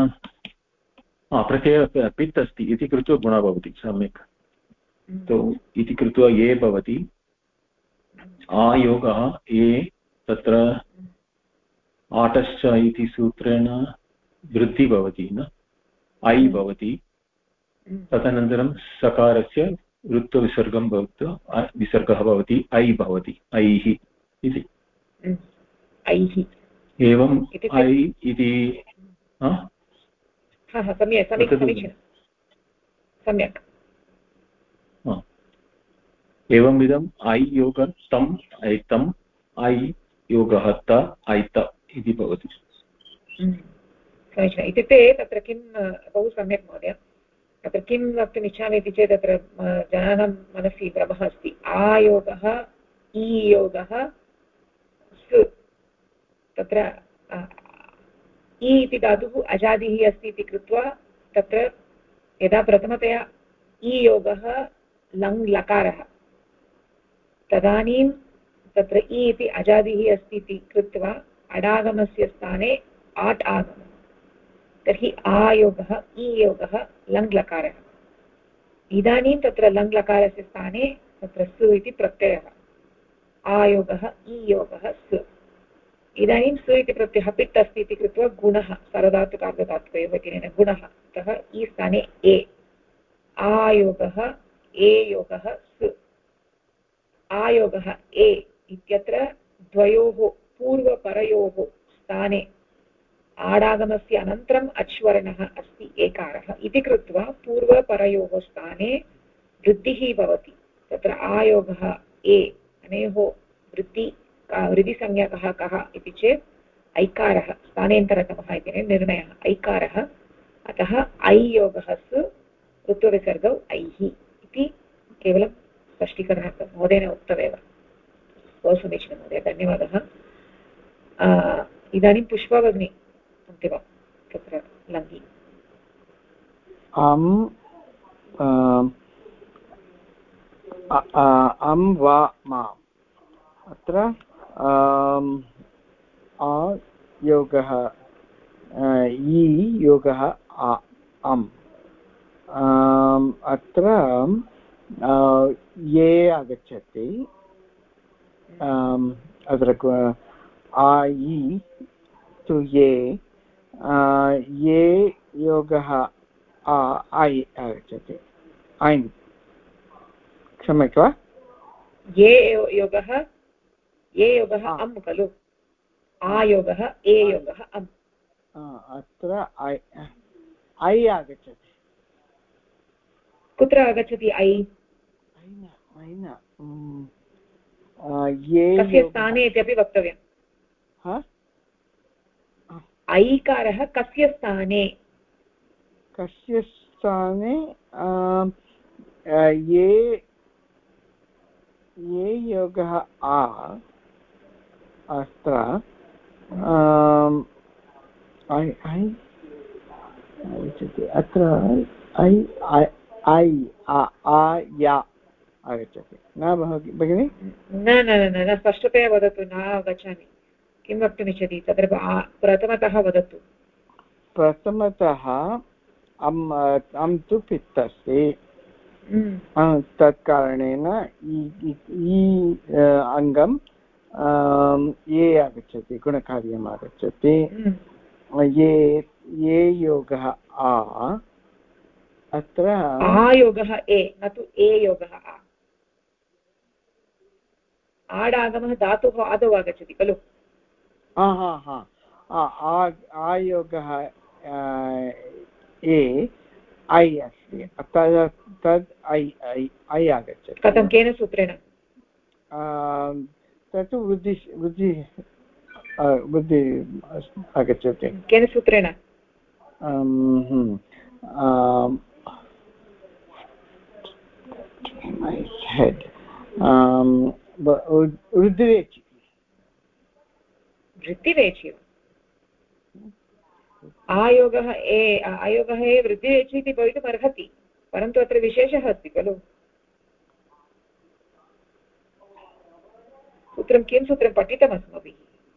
अपित् अस्ति इति कृत्वा गुणः भवति। सम्यक्। तो इति कृत्वा ये भवति, आयोगः ये, तत्र आटश्च इति सूत्रेण वृद्धि भवति न, ऐ भवति। तदनन्तरं सकारस्य ऋत्वविसर्गं भवति, विसर्गः भवति, ऐ भवति, ऐः इति। एवम् ऐ इति सम्यक्। एवंविधम् ऐ योगः तम् ऐतम्, ऐ योगः त ऐत इति भवति। समीचीनम्। इत्युक्ते तत्र किं बहु सम्यक् महोदय, तत्र किं वक्तुम् इच्छामि इति चेत् तत्र जनानां मनसि भ्रमः अस्ति। आयोगः ईयोगः सु, तत्र इ इति धातुः अजादिः अस्ति इति कृत्वा तत्र यदा प्रथमतया ईयोगः लङ् लकारः, तदानीं तत्र इ इति अजादिः अस्ति इति कृत्वा अडागमस्य स्थाने आट् आगमः। तर्हि आयोगः ईयोगः लङ् लकारः। इदानीं तत्र लङ् लकारस्य स्थाने तत्र सु इति प्रत्ययः, आयोगः ईयोगः सु। इदानीं सु इति प्रत्ययः पित् अस्ति इति कृत्वा गुणः सार्वधातुकार्धधातुकयोः गुणः, अतः ई स्थाने ए, आयोगः ए योगः सु। आयोगः ए इत्यत्र द्वयोः पूर्वपरयोः स्थाने आडागमस्य अनन्तरम् अच्वर्णः अस्ति एकारः इति कृत्वा पूर्वपरयोः स्थाने वृद्धिः भवति। तत्र आयोगः ए, अनयोः वृद्धिसंज्ञकः कः इति चेत् ऐकारः स्थानेन्तरतमः इति निर्णयः ऐकारः अतः ऐ योगः सु ऋत्वविसर्गौ ऐः इति केवलं स्पष्टीकरणार्थं महोदयेन उक्तमेव। बहु समीचीनं महोदय, धन्यवादः। इदानीं पुष्पा भगिनी अन्तिमं तत्र लङ्घि। अं वा मा अत्र आ योगः इ योगः अम् अत्र ये आगच्छति अत्र आयि तु ये योगः ऐ आगच्छति ऐन् क्षम्यतां ये योगः अम् खलु आयोगः ए योगः अम् अत्र ऐ आगच्छति। कुत्र आगच्छति ऐ? कस्य स्थाने इत्यपि वक्तव्यम्। ऐकारः कस्य स्थाने ये योगः आ अत्र अत्र आगच्छति न भगिनि? न स्पष्टतया वदतु, न अवगच्छामि किं वक्तुमिच्छति तत्र प्रथमतः वदतु। प्रथमतः अं तु पित् अस्ति, तत्कारणेन अङ्गं ये आगच्छति गुणकार्यम् आगच्छति। ये योगः आ अत्र आयोगः ए न तु ए योगः आ। आडागमः धातुः आदौ आगच्छति खलु। आयोगः ए ऐ अस्ति तद् ऐ आगच्छति। कथं केन सूत्रेण? तत् बुद्धि आगच्छति। केन सूत्रेण? my head वृद्धिरेचि आयोगः ए वृद्धिरेचि इति भवितुम् अर्हति, परन्तु अत्र विशेषः अस्ति खलु। सूत्रं किं सूत्रं पठितम् अस्माभिः?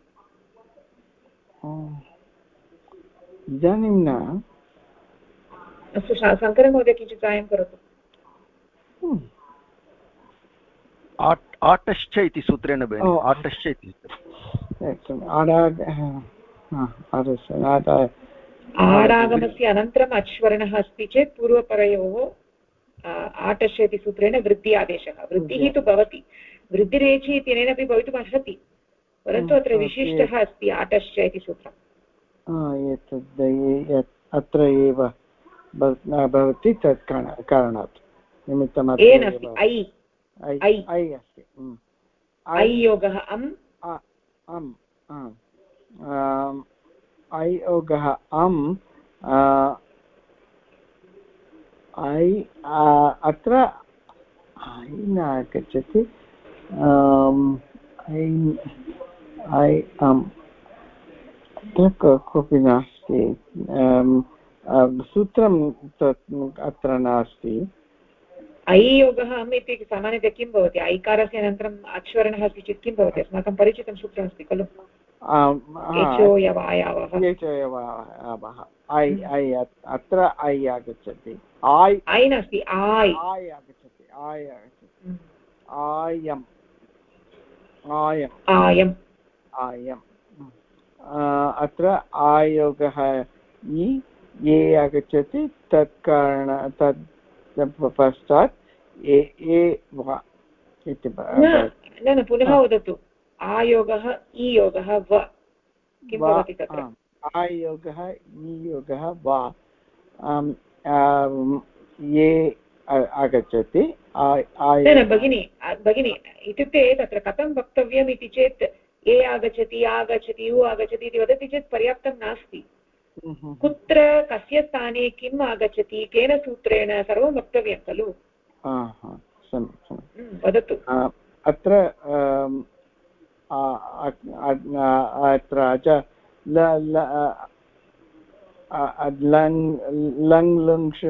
इदानीं न। अस्तु शङ्करः महोदय किञ्चित् साहाय्यं करोतु। आटश्च इति सूत्रेण आटश्च इति आडागमस्य अनन्तरम् अच्वर्णः अस्ति चेत् पूर्वपरयोः आटश्च इति सूत्रेण वृद्धि आदेशः। वृद्धिः तु भवति, वृद्धिरेचि इत्यनेनापि भवितुम् अर्हति, परन्तु अत्र विशिष्टः अस्ति आटश्च इति सूत्रम्। अत्र एव भवति तत् कारणात् निमित्तम् ऐ अस्ति। ऐ योगः अम् ऐ योगः अम् ऐ अत्र ऐ न आगच्छति। ऐ अम् कोऽपि नास्ति, सूत्रं अत्र नास्ति। ऐ योगः अम् इति सामान्यतया किं भवति? ऐकारस्य अनन्तरम् अच्वर्णः अस्ति चेत् किं भवति? अस्माकं परिचितं सूत्रमस्ति खलु, अत्र ऐ आगच्छति। ऐ नास्ति, आयम् अत्र आयोगः ये आगच्छति तत् पश्चात् न पुनः वदतु। आयोगः इ योगः व किं भवति तत्र? आयोगः इ योगः वा ये आगच्छति। न भगिनि इत्युक्ते तत्र कथं वक्तव्यम् इति चेत् ए आगच्छति आगच्छति उ आगच्छति इति वदति चेत् पर्याप्तं नास्ति। कुत्र कस्य स्थाने किम् आगच्छति केन सूत्रेण सर्वं वक्तव्यं खलु। वदतु। अत्र अत्र लङ् लुङ्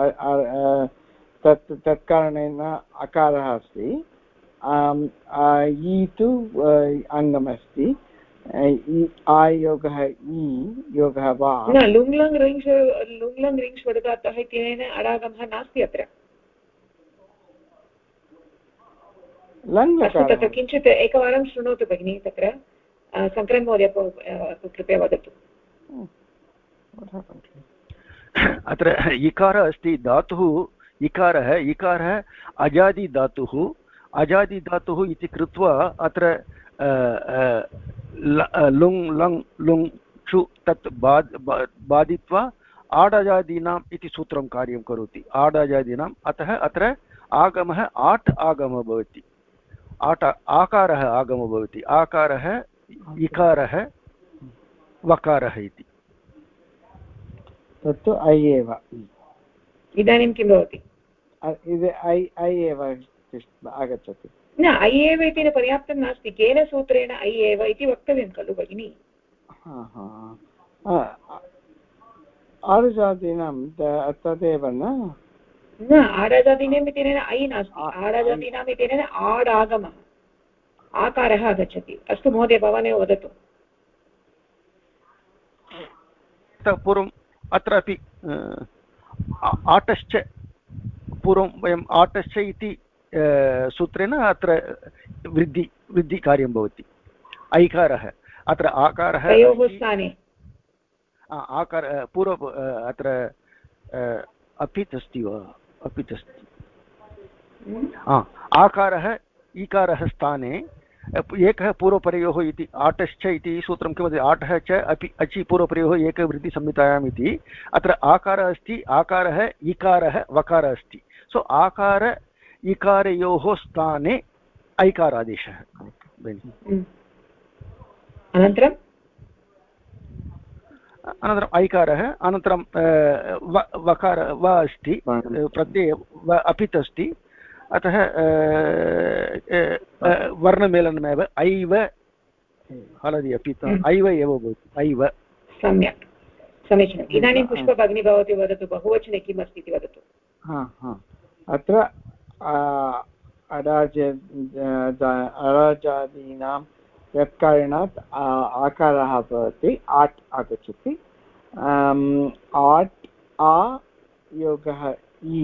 तत्कारणेन अकारः अस्ति। इ तु अङ्गमस्ति। आयोगः इ योगः वा लुङ् लङ् रिङ् वदतातः इत्यनेन अडागमः नास्ति अत्र। तत्र किञ्चित् एकवारं शृणोतु भगिनि। तत्र शङ्करन् महोदय कृपया वदतु। अत्र इकारः अस्ति धातुः इकारः अजादिधातुः इति कृत्वा अत्र लुङ् लङ् लुङ् षु तत् बाधित्वा आडजादीनाम् इति सूत्रं कार्यं करोति। आडजादीनाम् अतः अत्र आगमः आट् आगमः भवति। आकारः आगमः भवति। आकारः इकारः वकारः इति। तत्तु ऐ एव। इदानीं किं भवति? ऐ एव आगच्छति। न ऐ एव इति न पर्याप्तं नास्ति। केन सूत्रेण ऐ एव इति वक्तव्यं खलु भगिनि। आडजादीनां तदेव न आडजादीनाम् इत्यनेन ऐ नास्ति। आडजादीनाम् इत्यनेन आड् आगमः आकारः आगच्छति। अस्तु महोदय भवानेव वदतु। पूर्वम् अत्रापि आटश्च पूर्वं वयम् आटश्च इति सूत्रेण अत्र वृद्धिकार्यं भवति। ऐकारः अत्र आकारः स्थाने आकार पूर्व अत्र अपित् अस्ति वा? अपित् अस्ति। आकारः ईकारः स्थाने एकः पूर्वपरयोः इति आटश्च इति सूत्रं किं वदति? आटः च अपि अचि पूर्वपरयोः एकवृद्धिसंहितायाम् इति। अत्र आकारः अस्ति। आकारः इकारः वकारः अस्ति। सो आकार इकारयोः स्थाने ऐकारादेशः। अनन्तरम् ऐकारः अनन्तरं वकार व अस्ति प्रत्यये अपित् अस्ति। अतः वर्णमेलनमेव ऐव हलदि अपि ऐव एव भवति। ऐव। सम्यक् समीचीनम्। इदानीं पुष्प भगिनी भवती वदतु बहुवचने किम् अस्ति इति वदतु। अत्र अराजादीनां यत्कारणात् आकारः भवति आट् आगच्छति। आट् आ योगः इ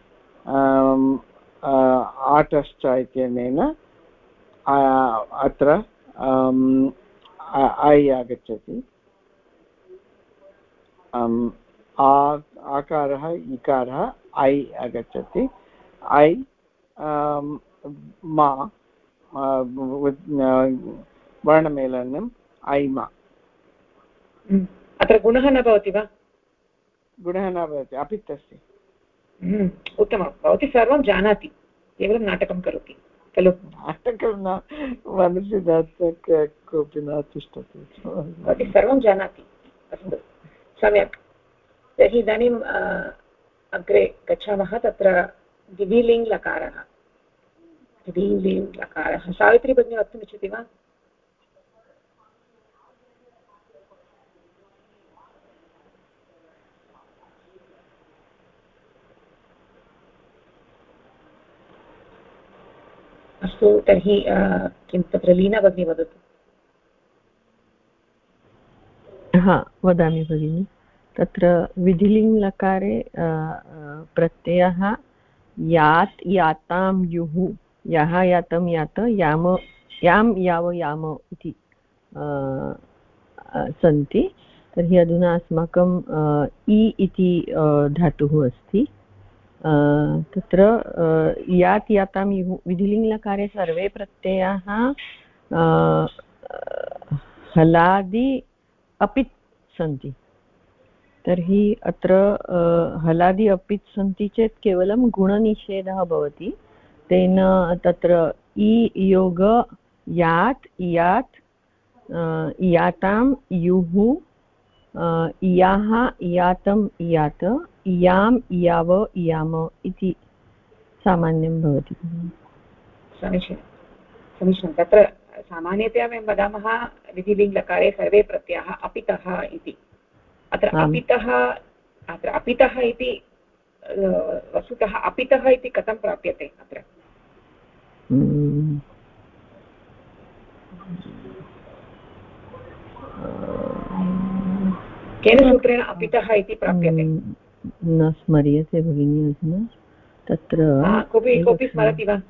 आटश्च इत्यनेन अत्र ऐ आगच्छति। आकारः इकारः ऐ आगच्छति। ऐ मा वर्णमेलनम् ऐमा। अत्र गुणः न भवति वा? गुणः न भवति अपित् अस्ति। उत्तमं। भवती सर्वं जानाति केवलं नाटकं करोति खलु। नाटकं न मनसि कोऽपि न तिष्ठति। भवती सर्वं जानाति। अस्तु सम्यक्। तर्हि इदानीम् अग्रे गच्छामः। तत्र द्विलिङ्ग् लकारः सावित्री भगिनी वक्तुमिच्छति वा? अस्तु तर्हि किं तत्र लीना भगिनी वदतु। वदामि भगिनि। तत्र विधिलिङ्लकारे प्रत्ययः यात् यातां युः यः यातं यात याम यां याव याम इति सन्ति। तर्हि अधुना अस्माकं इ इति धातुः अस्ति। तत्र यात् यातां युः विधिलिङ्लकारे सर्वे प्रत्ययाः हलादि अपित् सन्ति। तर्हि अत्र हलादि अपित् सन्ति चेत् केवलं गुणनिषेधः भवति। तेन तत्र इ योग यात् इयात् इयाताम् इयुः इयाः इयातम् इयात इयाम् इयाव इयाम इति सामान्यं भवति। समीचीनं। तत्र सामान्यतया वयं वदामः विधिलिङ्गकारे सर्वे प्रत्ययाः अपितः इति। अत्र अपितः इति वस्तुतः अपितः इति कथं प्राप्यते अत्र? केन सूत्रेण अपितः इति प्राप्यते? न स्मर्यते भगिनी अधुना। तत्र कोऽपि स्मरति वा?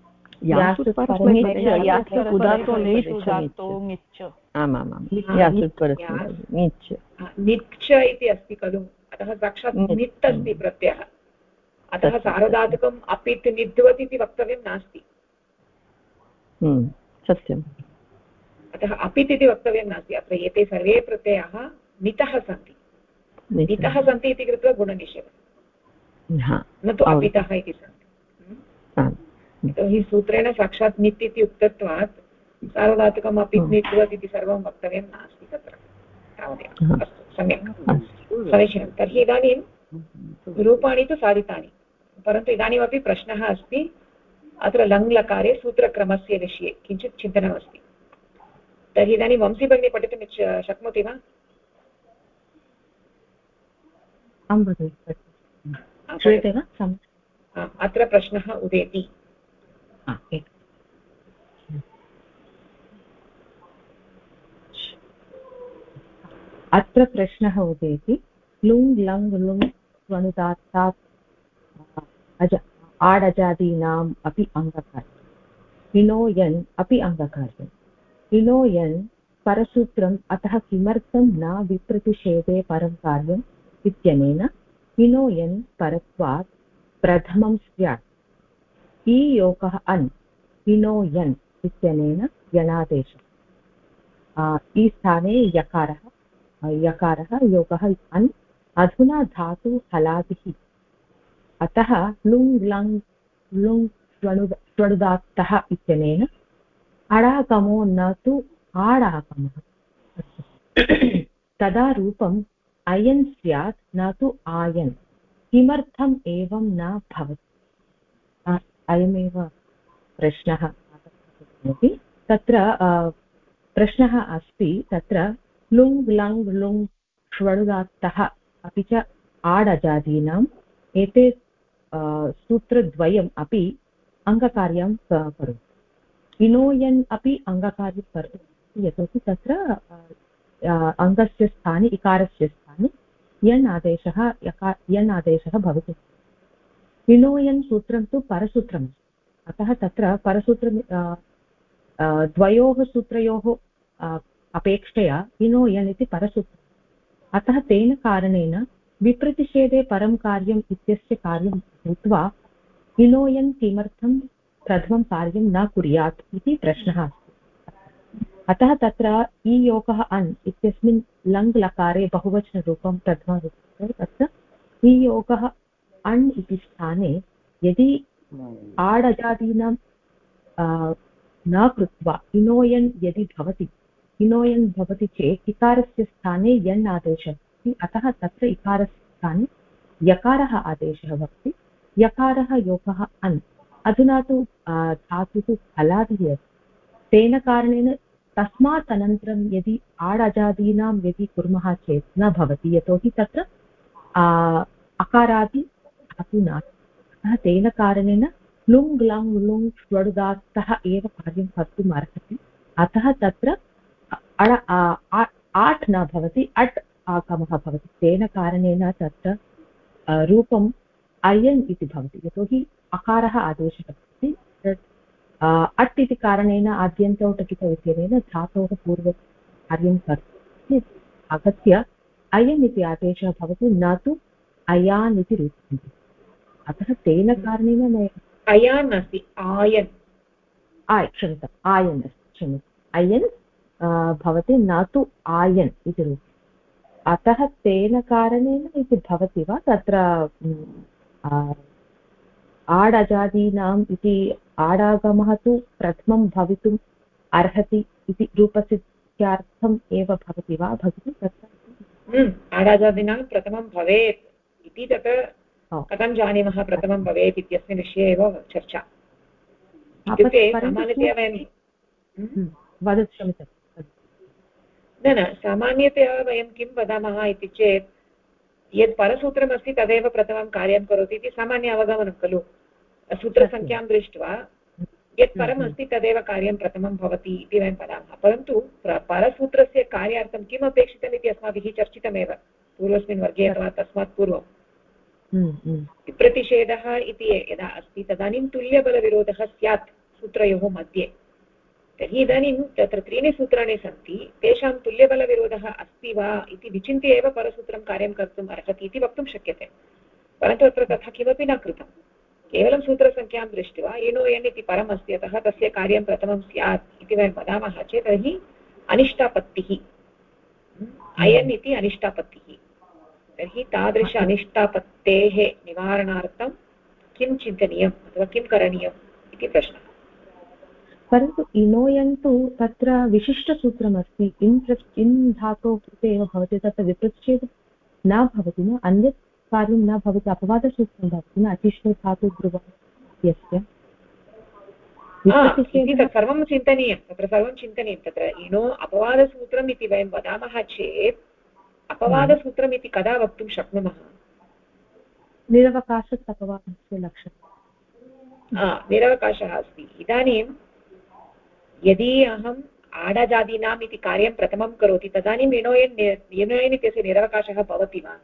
निच् इति अस्ति खलु, अतः साक्षात् नित् अस्ति प्रत्ययः, अतः सार्वधातुकम् अपित् निद्वत् इति वक्तव्यं नास्ति। सत्यम्। अतः अपित् इति वक्तव्यं नास्ति। अत्र एते सर्वे प्रत्ययाः नितः सन्ति। नितः सन्ति इति कृत्वा गुणनिषेधः, न तु अपितः इति सन्ति। यतोहि सूत्रेण साक्षात् नित् इति उक्तत्वात् सार्वधातुकम् अपित् निद्वत् इति सर्वं वक्तव्यं नास्ति तत्र। तावदेव। अस्तु, सम्यक्, समीचीनं। तर्हि इदानीं रूपाणि तु साधितानि, परन्तु इदानीमपि प्रश्नः अस्ति। अत्र लङ् लकारे सूत्रक्रमस्य विषये किञ्चित् चिन्तनमस्ति। तर्हि इदानीं वंशी भगिनी पठितुं शक्नोति वा? श्रूयते वा? अत्र प्रश्नः उदेति। अत्र प्रश्नः उदेति लुङ् लङ् लुङ् स्वनुदात्तात् आडजादीनाम् अपि अङ्गकार्यं विनोयन् अपि अङ्गकार्यं विनोयन् परसूत्रम् अतः किमर्थं न विप्रतिषेधे परं कार्यम् इत्यनेन विनोयन् परत्वात् प्रथमं स्यात्। ईयोगः अन् विनोयन् इत्यनेन यणादेशः। ई स्थाने यकारः योगः अन्। अधुना धातु हलादिः, अतः लुङ् लङ् लुङ् स्वनुदात्तः इत्यनेन अडागमो न तु आडागमः। तदा रूपम् अयन् स्यात् न तु आयन्। किमर्थम् एवं न भवति? अयमेव प्रश्नः आगच्छति। तत्र प्रश्नः अस्ति, तत्र लुङ् लङ् लुङ् ष्वनुदात्तः अपि च आडजादीनाम् एते सूत्रद्वयम् अपि अङ्गकार्यं करोति। विनोयन् अपि अङ्गकार्यं करोति, यतोहि तत्र अङ्गस्य स्थाने इकारस्य स्थाने यन् आदेशः भवति। विनोयन् सूत्रं तु परसूत्रम्, अतः तत्र परसूत्रं द्वयोः सूत्रयोः अपेक्षया विनोयन् इति परसूत्रम्। अतः तेन कारणेन विप्रतिषेधे परं कार्यम् इत्यस्य कार्यं भूत्वा विनोयन् किमर्थं प्रथमं कार्यं न कुर्यात् इति प्रश्नः अस्ति। अतः तत्र ईयोगः अन् इत्यस्मिन् लङ् लकारे बहुवचनरूपं प्रथमरूपं, तत्र ईयोगः अण् इति स्थाने यदि आडजादीनां न कृत्वा विनोयन् यदि भवति, विनोयन् भवति चेत् इकारस्य स्थाने यन् आदेशः भवति, अतः तत्र इकारस्य स्थाने यकारः आदेशः भवति। यकारः योगः अन्। अधुना तु धातुः हलादिः अस्ति, तेन कारणेन तस्मात् अनन्तरं यदि आडजादीनां यदि कुर्मः चेत् न भवति, यतोहि तत्र अकारादि धातु नास्ति। अतः तेन कारणेन लुङ् लङ् लुङ् ष्वनुदात्तः एव कार्यं कर्तुम् अर्हति। अतः तत्र आट् न भवति, अट् आगमः भवति। तेन कारणेन तत्र रूपम् अयन् इति भवति, यतोहि अकारः आदेशः भवति। अट् इति कारणेन आद्यन्तौ टकित इत्यनेन धातोः पूर्वकार्यं कर्तुम् आगत्य अयन् इति आदेशः भवति, न तु अयान् इति रूपम्। अतः तेन कारणेन अयान् अस्ति, आयन्, क्षम्यताम्, आयन् अस्ति, क्षम्यताम्, अयन् भवति, न तु आयन् इति रूपम्। अतः तेन कारणेन इति भवति वा तत्र आडजादीनाम् इति आडागमः तु प्रथमं भवितुम् अर्हति इति रूपस्य वाक्यार्थम् एव भवति वा भगिनि तत्र आडाजादीनां प्रथमं भवेत् इति तत्र कथं जानीमः प्रथमं भवेत् इत्यस्मिन् विषये एव चर्चा इत्युक्ते सामान्यतया वयं वदतु क्षम्यतां न सामान्यतया वयं किं वदामः इति चेत् यत् परसूत्रमस्ति तदेव प्रथमं कार्यं करोति इति सामान्य अवगमनं खलु सूत्रसङ्ख्यां दृष्ट्वा यत् परमस्ति तदेव कार्यं प्रथमं भवति इति वयं वदामः परन्तु परसूत्रस्य कार्यार्थं किम् अपेक्षितम् इति अस्माभिः चर्चितमेव पूर्वस्मिन् वर्गे अथवा तस्मात् पूर्वं विप्रतिषेधः इति यदा अस्ति तदानीं तुल्यबलविरोधः स्यात् सूत्रयोः मध्ये तर्हि इदानीं तत्र त्रीणि सूत्राणि सन्ति तेषां तुल्यबलविरोधः अस्ति वा इति विचिन्त्य एव परसूत्रं कार्यं कर्तुम् अर्हति इति वक्तुं शक्यते परन्तु अत्र तथा किमपि न कृतं केवलं सूत्रसङ्ख्यां दृष्ट्वा एनो एन् इति परम् अस्ति अतः तस्य कार्यं प्रथमं स्यात् इति वयं वदामः चेत् तर्हि अनिष्टापत्तिः अयन् इति अनिष्टापत्तिः तर्हि तादृश अनिष्टापत्तेः निवारणार्थं किं चिन्तनीयम् अथवा किं करणीयम् इति प्रश्नः परन्तु इनोयन् तु तत्र विशिष्टसूत्रमस्ति इन् धातोः कृते एव भवति तत्र विप्रच्छेदः न भवति न अन्यत् कार्यं न भवति अपवादसूत्रं भवति न अतिष्ठो धातु ध्रुवः यस्य सर्वं चिन्तनीयं तत्र सर्वं चिन्तनीयं तत्र इनो अपवादसूत्रम् इति वयं वदामः चेत् अपवादसूत्रम् इति कदा वक्तुं शक्नुमः निरवकाशस्य अपवादस्य लक्षणं निरवकाशः अस्ति इदानीं यदि अहम् आडजादीनाम् इति कार्यं प्रथमं करोति तदानीम् इनोयन् इत्यस्य निरवकाशः भवति वा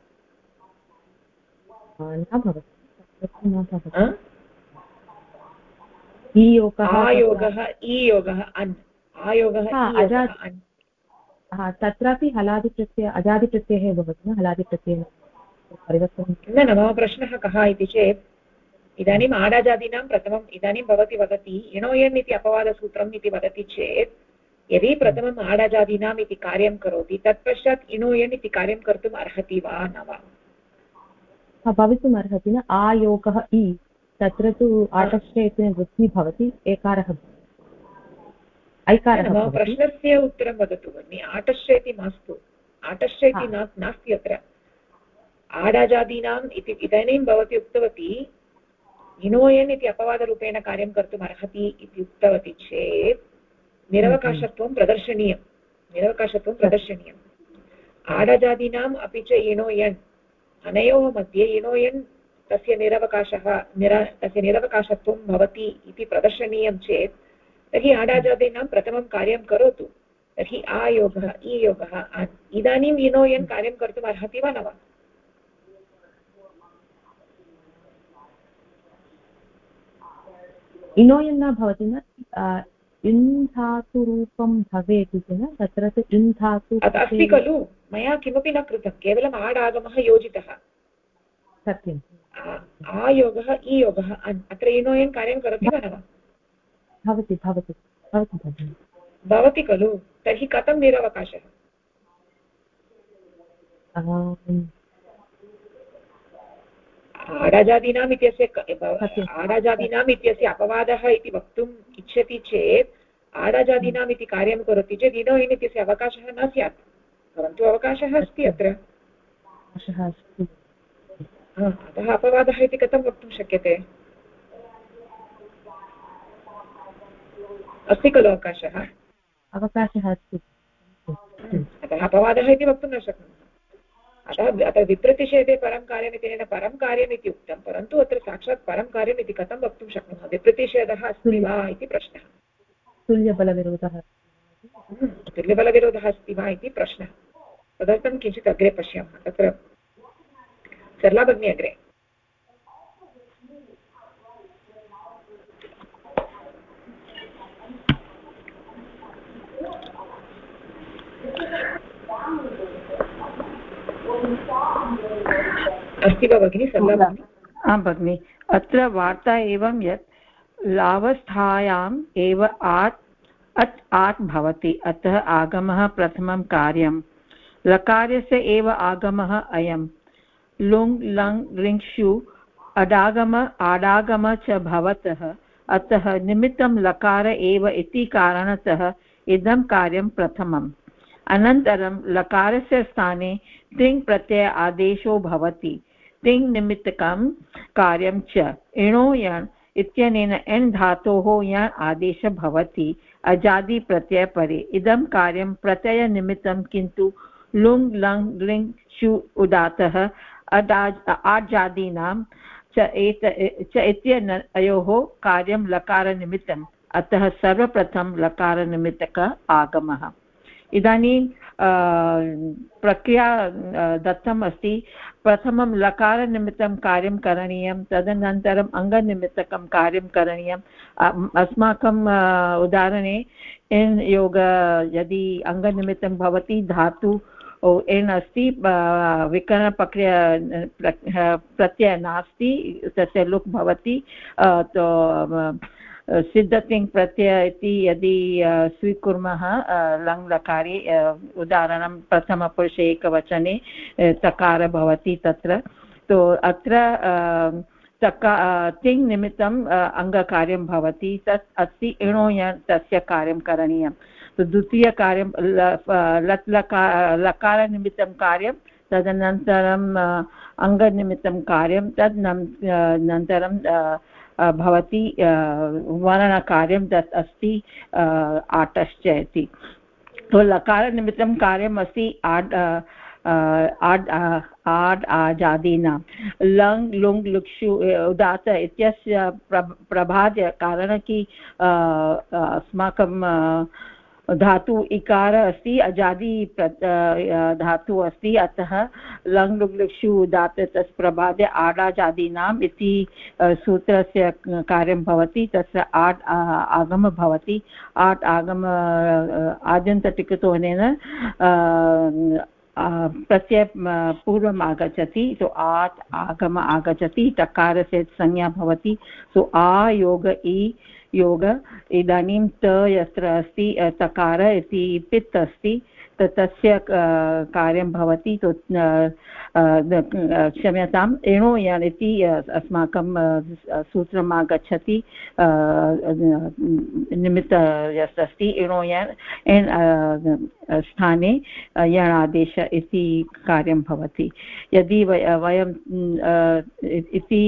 न भवति ईयोगः अन् आयोगः तत्रापि हलादिप्रत्यय अजादिप्रत्ययः भवति न हलादिप्रत्ययेन परिवर्तनं न मम प्रश्नः कः इति चेत् इदानीम् आडाजादीनां प्रथमम् इदानीं भवती वदति इणोयन् इति अपवादसूत्रम् इति वदति चेत् यदि प्रथमम् आडाजादीनाम् इति कार्यं करोति तत्पश्चात् इणोयन् इति कार्यं कर्तुम् अर्हति वा न वा भवितुम् अर्हति न आयोगः इ तत्र तु आटश्चेतेन वृद्धिः भवति एकारः ऐकारः मम प्रश्नस्य उत्तरं वदतु भगिनि आटश्च इति मास्तु आटश्च इति नास्ति अत्र आडाजादीनाम् इति इदानीं भवती उक्तवती इणोयन् इति अपवादरूपेण कार्यं कर्तुम् अर्हति इति उक्तवती चेत् निरवकाशत्वं प्रदर्शनीयम् आडाजादीनाम् अपि च इणोयन् अनयोः मध्ये इणोयन् तस्य निरवकाशत्वं भवति इति प्रदर्शनीयं चेत् तर्हि आडाजादीनां प्रथमं कार्यं करोतु तर्हि आयोगः ईयोगः इदानीम् इणोयन् कार्यं कर्तुम् अर्हति वा न वा इणोयन् न भवति न इन् धातुरूपं भवेत् इति न तत्र तु इन् धातु अस्ति खलु मया किमपि न कृतं केवलम् आडागमः योजितः सत्यम् आयोगः ईयोगः अत्र इणोयन् कार्यं करोति वा न वा भवति खलु तर्हि कथं निरवकाशः आडाजादीनाम् इत्यस्य अपवादः इति वक्तुम् इच्छति चेत् आडाजादीनाम् इति कार्यं करोति चेत् इणोयन् इत्यस्य अवकाशः न स्यात् परन्तु अवकाशः अस्ति अत्र अतः अपवादः इति कथं वक्तुं शक्यते अस्ति खलु अवकाशः अस्ति अतः अपवादः इति वक्तुं न शक्नुमः अतः विप्रतिषेधे परं कार्यमिति परं कार्यमिति उक्तं परन्तु अत्र साक्षात् परं कार्यम् इति कथं वक्तुं शक्नुमः विप्रतिषेधः अस्ति वा इति प्रश्नः तुल्यबलविरोधः अस्ति वा इति प्रश्नः तदर्थं किञ्चित् अग्रे पश्यामः तत्र सरला भगिनी अग्रे अस्ति वा भगिनि सरला भगिनी आं भगिनि अत्र वार्ता एवं यत् लावस्थायाम् एव आट् भवति अतः आगमः प्रथमं कार्यं लकारस्य एव आगमः अयं लुङ् लङ् ऋक्षु आडागम च भवतः अतः निमित्तं लकार एव इति कारणतः इदं कार्यं प्रथमम् अनन्तरं लकारस्य स्थाने तिङ् प्रत्यय आदेशो भवति। तिङ् निमित्तकं कार्यं च इणो यण् इत्यनेन एण् धातोः यण् आदेशः भवति अजादि प्रत्ययपरे। इदं कार्यं प्रत्ययनिमित्तं किन्तु लुङ् लङ् लिङ् शु उदात्तः आजादीनां च इत्यनयोः कार्यं लकारनिमित्तम्। अतः सर्वप्रथमं लकारनिमित्तक आगमः। इदानीं प्रक्रिया दत्तम् अस्ति। प्रथमं लकारनिमित्तं कार्यं करणीयं, तदनन्तरम् अङ्गनिमित्तकं कार्यं करणीयम्। अस्माकं उदाहरणे एन् योग यदि अङ्गनिमित्तं भवति, धातु एन् अस्ति, प्रत्यय नास्ति, तस्य लुक् भवति, सिद्धतिङ् प्रत्यय इति यदि स्वीकुर्मः लङ् लकारे, उदाहरणं प्रथमपुरुषे एकवचने तकार भवति तत्र, तो अत्र तिङ् निमित्तं अङ्गकार्यं भवति, तत् अस्ति इणो यण्, तस्य कार्यं करणीयं। तो द्वितीयकार्यं लट् लकारनिमित्तं कार्यं, तदनन्तरम् अङ्गनिमित्तं कार्यं, तदनन्तरं भवति वर्णकार्यं, तत् अस्ति आटश्च इति। तो लकारनिमित्तं कार्यम् अस्ति आड् आजादीनां लङ् लुङ् लुक्षु उदात्त इत्यस्य प्रभाद्य, कारण कि अस्माकं धातु इकार अस्ति, अजादि धातु अस्ति, अतः लङ् लुङ् लुक्षु उदात्त तस् प्रभाद्य आडाजादीनाम् इति सूत्रस्य कार्यं भवति। तस्य आट् आगम भवति। आट् आगम आद्यन्तटिकतोनेन प्रत्यय पूर्वम् आगच्छति, तो आट् आगम आगच्छति, टकारस्य संज्ञा भवति। सो आ योग इ योग। इदानीं त यत्र अस्ति तकार इति पित् अस्ति, तस्य कार्यं भवति। तो क्षम्यताम्, एणो यण् इति अस्माकं सूत्रम् आगच्छति, निमित्त यत् अस्ति एणो यण्, एण् स्थाने यण् आदेश इति कार्यं भवति। यदि वयं इति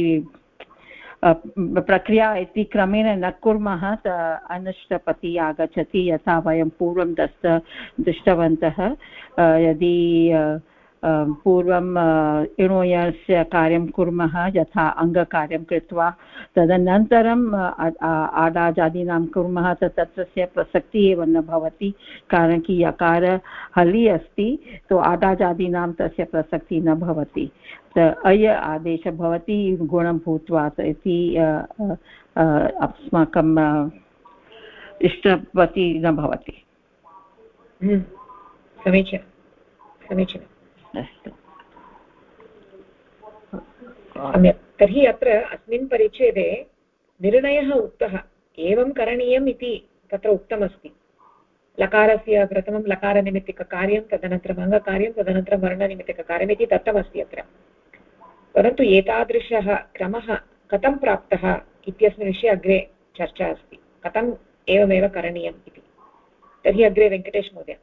प्रक्रिया इति क्रमेण न कुर्मः, अनष्टपति आगच्छति, यथा वयं पूर्वं दृष्टवन्तः। यदि पूर्वं इणो यस्य कार्यं कुर्मः, यथा अङ्गकार्यं कृत्वा तदनन्तरम् आडाजादीनां कुर्मः, तस्य प्रसक्तिः एव न भवति, कारण कि यकार हलि अस्ति, तो आडाजादीनां तस्य प्रसक्तिः न भवति। अय आदेशः भवति गुणं भूत्वा इति अस्माकम् इष्टवती न भवति। समीचीनं। सम्यक्। तर्हि अत्र अस्मिन् परिच्छेदे निर्णयः उक्तः, एवं करणीयम् इति तत्र उक्तमस्ति। लकारस्य प्रथमं लकारनिमित्तिककार्यं, तदनन्तरम् अङ्गकार्यं, तदनन्तरं वर्णनिमित्तिककार्यम् इति दत्तमस्ति अत्र। परन्तु एतादृशः क्रमः कथं प्राप्तः इत्यस्मिन् विषये अग्रे चर्चा अस्ति, कथम् एवमेव करणीयम् इति। तर्हि अग्रे वेङ्कटेश महोदय।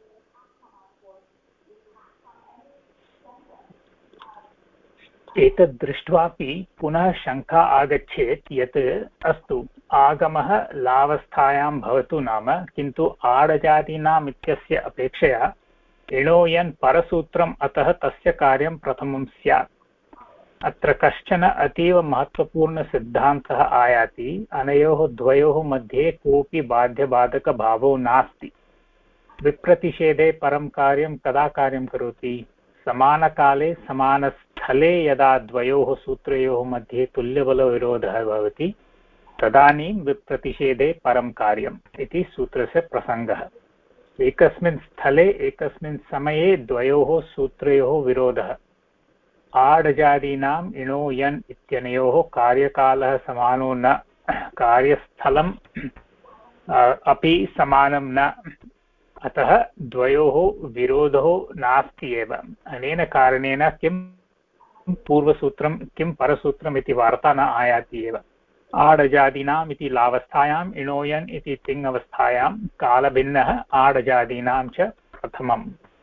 एतद् दृष्ट्वापि पुनः शङ्का आगच्छेत् यत् अस्तु, आगमः लावस्थायां भवतु नाम, किन्तु आडजादीनाम् इत्यस्य अपेक्षया इणो यन् परसूत्रम्, अतः तस्य कार्यं प्रथमं स्यात्। अत्र कश्चन अतीव महत्त्वपूर्णसिद्धान्तः आयाति। अनयोः द्वयोः मध्ये कोऽपि बाध्यबाधकभावो नास्ति। विप्रतिषेधे परं कार्यं कदा कार्यं करोति? समानकाले समानस्थले यदा द्वयोः सूत्रयोः मध्ये तुल्यबलविरोधः भवति, तदानीं विप्रतिषेधे परं कार्यम् इति सूत्रस्य प्रसङ्गः। एकस्मिन् स्थले एकस्मिन् समये द्वयोः सूत्रयोः विरोधः। आडजादीनाम् इणो यन् इत्यनयोः कार्यकालः समानो न, कार्यस्थलम् अपि समानं न, अतः द्वयोः विरोधो नास्ति एव। अनेन कारणेन किं पूर्वसूत्रं किं परसूत्रम् इति वार्ता न आयाति एव। आडजादीनाम् इति लावस्थायाम्, इणो यन् इति तिङ् अवस्थायां कालभिन्नः, आडजादीनां च प्रथमम्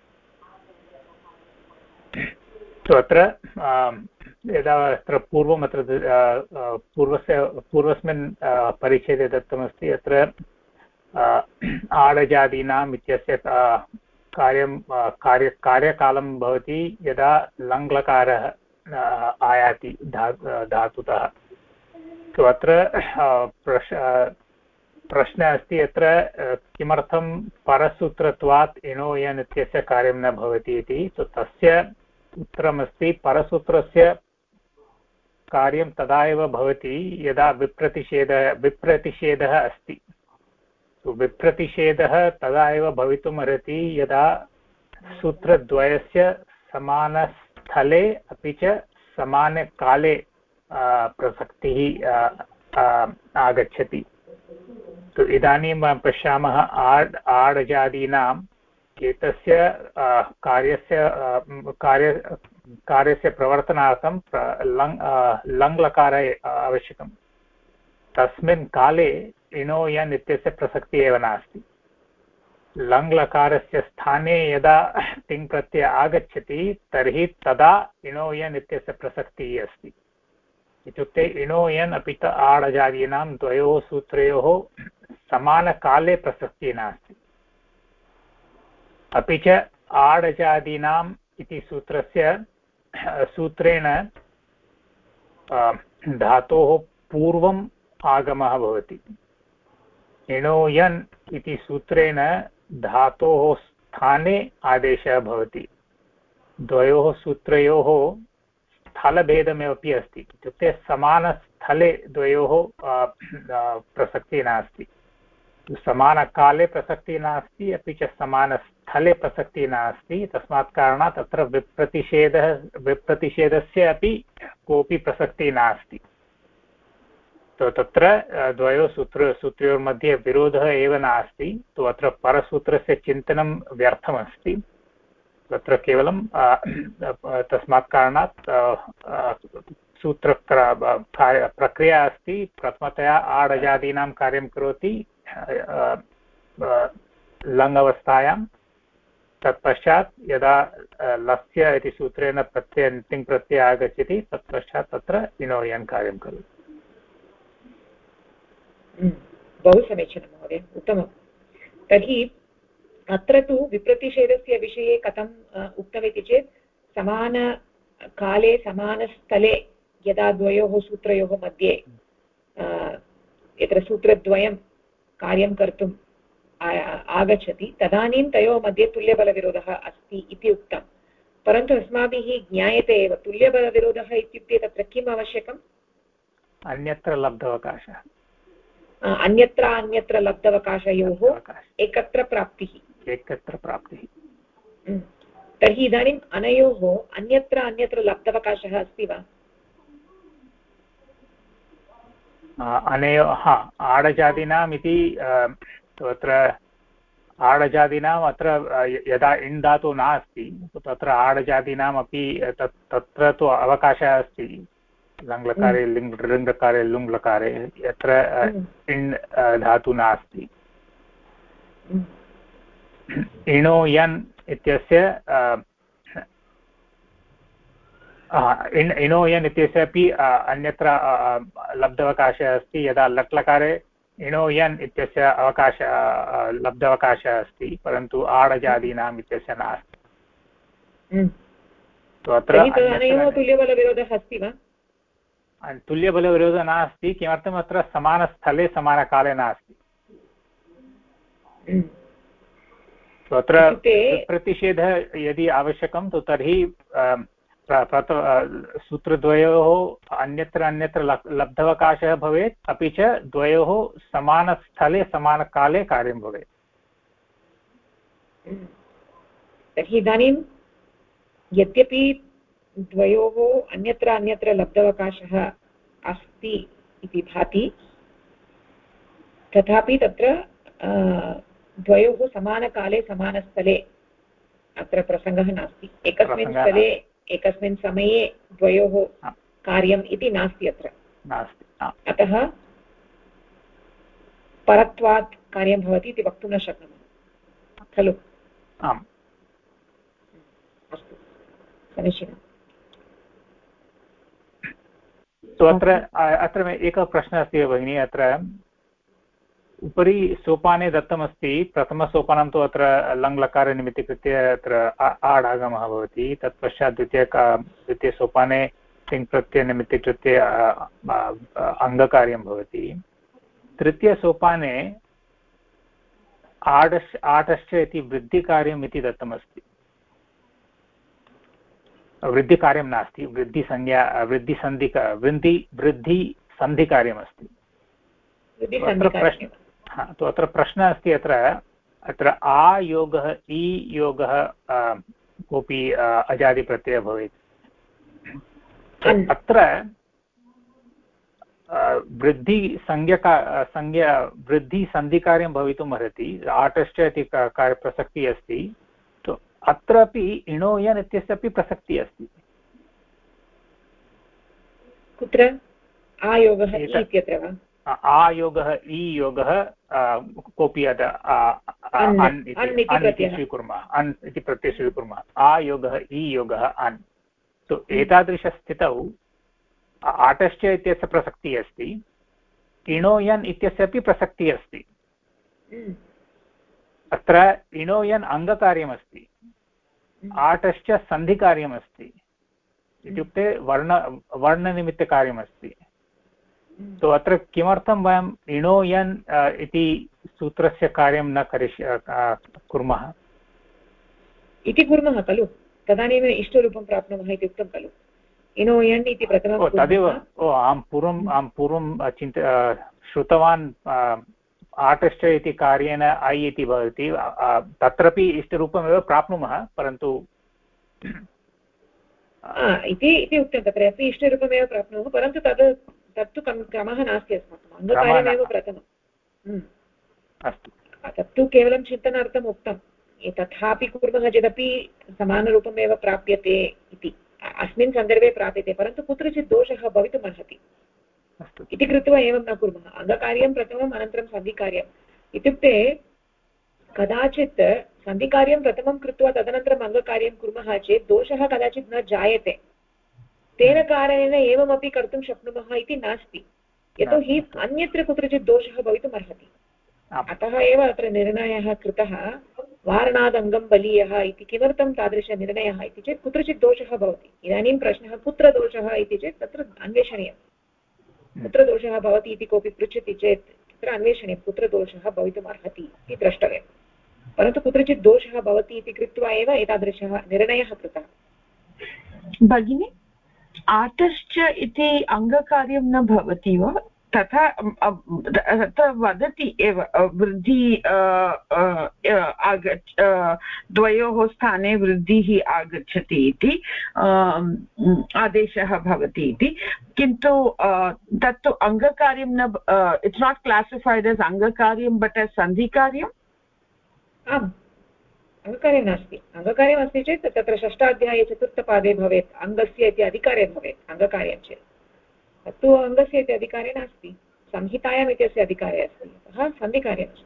अत्र यदा अत्र पूर्वम् अत्र पूर्वस्मिन् परिच्छेदे दत्तमस्ति अत्र आडजादीनाम् इत्यस्य कार्यकालं भवति यदा लङ्लकारः आयाति धातुतः। अत्र प्रश्नः अस्ति अत्र किमर्थं परसूत्रत्वात् इणो यन् इत्यस्य कार्यं न भवति इति। तस्य उत्तरमस्ति परसूत्रस्य कार्यं तदा एव भवति यदा विप्रतिषेधः अस्ति। विप्रतिषेधः तदा एव भवितुम् अर्हति यदा सूत्रद्वयस्य समानस्थले अपि च समानकाले प्रसक्तिः आगच्छति। इदानीं पश्यामः आडजादीनाम् एतस्य कार्यस्य प्रवर्तनार्थं लङ्लकारः आवश्यकम्। तस्मिन् काले इणो यन् इत्यस्य प्रसक्तिः एव नास्ति। लङ्लकारस्य स्थाने यदा तिङ् प्रत्ययः आगच्छति तर्हि तदा इणो यन् इत्यस्य प्रसक्तिः अस्ति। इत्युक्ते इणो यन् अपि च आडजादीनां द्वयोः सूत्रयोः समानकाले प्रसक्तिः नास्ति। अपि च आडजादीनाम् इति सूत्रेण धातोः पूर्वम् आगमः भवति। इणो यन् इति सूत्रेण धातोः स्थाने आदेशः भवति। द्वयोः सूत्रयोः स्थलभेदमेवपि अस्ति। इत्युक्ते समानस्थले द्वयोः प्रसक्तिः नास्ति। समानकाले प्रसक्तिः नास्ति, अपि च समानस्थले प्रसक्तिः नास्ति। तस्मात् कारणात् तत्र विप्रतिषेधस्य अपि कोऽपि प्रसक्तिः नास्ति। तत्र द्वयोः सूत्रयोर्मध्ये विरोधः एव नास्ति। अत्र परसूत्रस्य चिन्तनं व्यर्थमस्ति। तत्र केवलं तस्मात् कारणात् प्रक्रिया अस्ति। प्रथमतया आडजादीनां कार्यं करोति लङ् अवस्थायां। तत्पश्चात् यदा लस्य इति सूत्रेण तिङ् प्रत्ययः आगच्छति तत्पश्चात् तत्र इणो यन् कार्यं करोति। बहु समीचीनं महोदय, उत्तमं। तर्हि अत्र तु विप्रतिषेधस्य विषये कथम् उक्तमिति चेत् समानकाले समानस्थले यदा द्वयोः सूत्रयोः मध्ये यत्र सूत्रद्वयं कार्यं कर्तुम् आगच्छति तदानीं तयोः मध्ये तुल्यबलविरोधः अस्ति इति उक्तं। परन्तु अस्माभिः ज्ञायते एव तुल्यबलविरोधः इत्युक्ते तत्र किम् आवश्यकम्? अन्यत्र लब्धवकाशः। अन्यत्र लब्धवकाशयोः एकत्र प्राप्तिः। तर्हि इदानीम् अनयोः अन्यत्र लब्धवकाशः अस्ति वा? आडजादीनाम् इति तत्र आडजादीनाम् अत्र यदा इण् धातुः नास्ति तत्र आडजादीनामपि तत्र तु अवकाशः अस्ति। लङ्लकारे लृङ्लकारे लुङ्लकारे यत्र इण् धातुः नास्ति। इणो यन् इत्यस्य इणो यन् इत्यस्य अपि अन्यत्र लब्धवकाशः अस्ति। यदा लट्लकारे इणो यन् इत्यस्य लब्धवकाशः अस्ति, परन्तु आडजादीनाम् इत्यस्य नास्ति। तुल्यबलविरोधः अस्ति वा? तुल्यबलविरोधः नास्ति। किमर्थम्? अत्र समानस्थले समानकाले नास्ति। अत्र प्रतिषेधः यदि आवश्यकं तु तर्हि सूत्रद्वयोः अन्यत्र लब्धवकाशः भवेत्, अपि च द्वयोः समानस्थले समानकाले कार्यं भवेत्। तर्हि इदानीं यद्यपि द्वयोः अन्यत्र लब्धवकाशः अस्ति इति भाति, तथापि तत्र द्वयोः समानकाले समानस्थले अत्र प्रसङ्गः नास्ति। एकस्मिन् स्थले एकस्मिन् समये द्वयोः कार्यम् इति नास्ति अत्र नास्ति। अतः परत्वात् कार्यं भवति इति वक्तुं न शक्नुमः खलु? आम् अस्तु समीचीनम्। अत्र एकः प्रश्नः अस्ति भगिनी। अत्र उपरि सोपाने दत्तमस्ति प्रथमसोपानं तु अत्र लङ् लकारे निमित्तीकृत्य अत्र आड् आगमः भवति। तत्पश्चात् द्वितीयसोपाने तिङ् प्रत्ययनिमित्तीकृत्य अङ्गकार्यं भवति। तृतीयसोपाने आटश्च इति वृद्धिकार्यम् इति दत्तमस्ति। वृद्धिकार्यं नास्ति, वृद्धिसन्धिकार्यमस्ति। अत्र प्रश्नः अस्ति अत्र आयोगः ईयोगः कोऽपि अजादिप्रत्ययः भवेत्। अत्र वृद्धिसन्धिकार्यं भवितुम् अर्हति। आटश्च इति प्रसक्तिः अस्ति। अत्रापि इणोयन् इत्यस्य अपि प्रसक्तिः अस्ति। कुत्र आयोगः इत्यत्र वा? आयोगः ईयोगः कोऽपि अन् इति स्वीकुर्मः, अन् इति प्रत्ययं स्वीकुर्मः। आयोगः ईयोगः अन्। एतादृशस्थितौ आटश्च इत्यस्य प्रसक्तिः अस्ति, इणोयन् इत्यस्य अपि प्रसक्तिः अस्ति। अत्र इणोयन् अङ्गकार्यमस्ति, आटश्च सन्धिकार्यमस्ति, इत्युक्ते वर्णनिमित्तकार्यमस्ति। तो अत्र किमर्थं वयम् इणोयन् इति सूत्रस्य कार्यं न कुर्मः इति कुर्मः खलु, तदानीम् इष्टरूपं प्राप्नुमः इति उक्तं खलु। इणोयन् इति प्रथमं तदेव अहं पूर्वं श्रुतवान्। आटश्च इति कार्येण ऐ इति भवति, तत्रापि इष्टरूपमेव प्राप्नुमः, परन्तु इति उक्तं तत्रापि इष्टरूपमेव प्राप्नुमः, परन्तु तत्तु क्रमः नास्ति अस्माकम्, अङ्गकार्यमेव प्रथमम्। अस्तु, तत्तु केवलं चिन्तनार्थम् उक्तं। तथापि कुर्मः चेदपि समानरूपमेव प्राप्यते इति अस्मिन् सन्दर्भे प्राप्यते, परन्तु कुत्रचित् दोषः भवितुम् अर्हति इति कृत्वा एवं न कुर्मः। अङ्गकार्यं प्रथमम्, अनन्तरं सन्धिकार्यम् इत्युक्ते कदाचित् सन्धिकार्यं प्रथमं कृत्वा तदनन्तरम् अङ्गकार्यं कुर्मः चेत् दोषः कदाचित् न जायते। तेन कारणेन एवमपि कर्तुं शक्नुमः इति नास्ति, यतोहि अन्यत्र कुत्रचित् दोषः भवितुम् अर्हति। अतः एव अत्र निर्णयः कृतः वारणादङ्गं बलीयः इति। किमर्थं तादृशनिर्णयः इति चेत् कुत्रचित् दोषः भवति। इदानीं प्रश्नः कुत्र दोषः इति चेत् तत्र अन्वेषणीयं। कुत्र दोषः भवति इति कोऽपि पृच्छति चेत् तत्र अन्वेषणीयं, कुत्र दोषः भवितुम् अर्हति इति द्रष्टव्यं। परन्तु कुत्रचित् दोषः भवति इति कृत्वा एव एतादृशः निर्णयः कृतः। भगिनी, आटश्च इति अङ्गकार्यं न भवति वा? तथा तत्र वदति एव वृद्धि द्वयोः स्थाने वृद्धिः आगच्छति इति आदेशः भवति इति, किन्तु तत्तु अङ्गकार्यं न, इट्स् नाट् क्लासिफैड् एस् अङ्गकार्यं बट् एस् सन्धिकार्यम्। आम्, अङ्गकार्यं नास्ति। अङ्गकार्यमस्ति चेत् तत्र षष्ठाध्याये चतुर्थपादे भवेत् अङ्गस्य इति अधिकारे भवेत् अङ्गकार्यं चेत्। तत्तु अङ्गस्य इति अधिकारे नास्ति, संहितायाम् इत्यस्य अधिकारे अस्ति, अतः सन्धिकार्यमस्ति।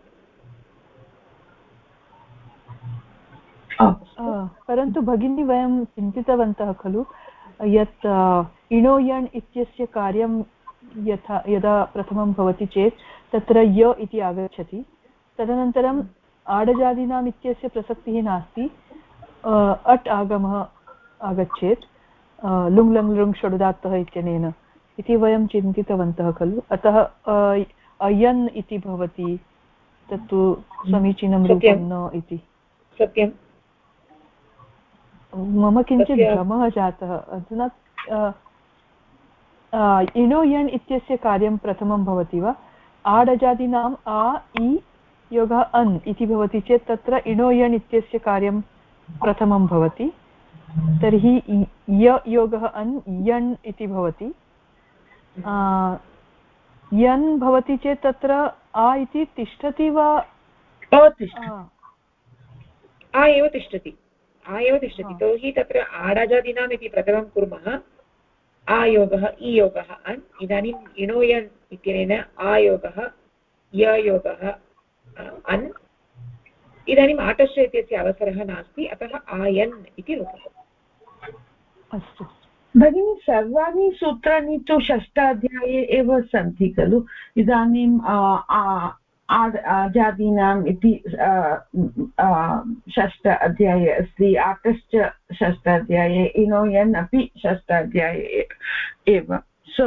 परन्तु भगिनी, वयं चिन्तितवन्तः खलु यत् इणोयण् इत्यस्य कार्यं यदा प्रथमं भवति चेत् तत्र य इति आगच्छति, तदनन्तरम् आडजादीनाम् इत्यस्य प्रसक्तिः नास्ति, अट् आगमः आगच्छेत् लुङ् लङ् लृङ् षडुदात्तः इत्यनेन इति वयं चिन्तितवन्तः खलु। अतः अयन् इति भवति, तत्तु समीचीनं रूपं न इति। सत्यं, मम किञ्चित् भ्रमः जातः अधुना। इणोयन् इत्यस्य कार्यं प्रथमं भवति वा? आडजादीनाम् आ इ योगः अन् इति भवति चेत् तत्र इणोयन् इत्यस्य कार्यं प्रथमं भवति। तर्हि य योगः अन् यण् इति भवति। यन् भवति चेत् तत्र आ इति तिष्ठति वा? आ एव तिष्ठति, आ एव तिष्ठति। यतोहि तत्र आडजादीनाम् इति प्रथमं कुर्मः, आयोगः ईयोगः अन्। इदानीम् इणोयन् इत्यनेन आयोगः ययोगः अन् इदानीम् आटश्च इत्यस्य अवसरः नास्ति, अतः आयन् इति रूपम्। अस्तु भगिनी, सर्वाणि सूत्राणि तु षष्ठाध्याये एव सन्ति खलु। इदानीम् आजादीनाम् इति षष्ठ अध्याये अस्ति, आटश्च षष्ठाध्याये, इनोयन् अपि षष्ठाध्याये एव। सो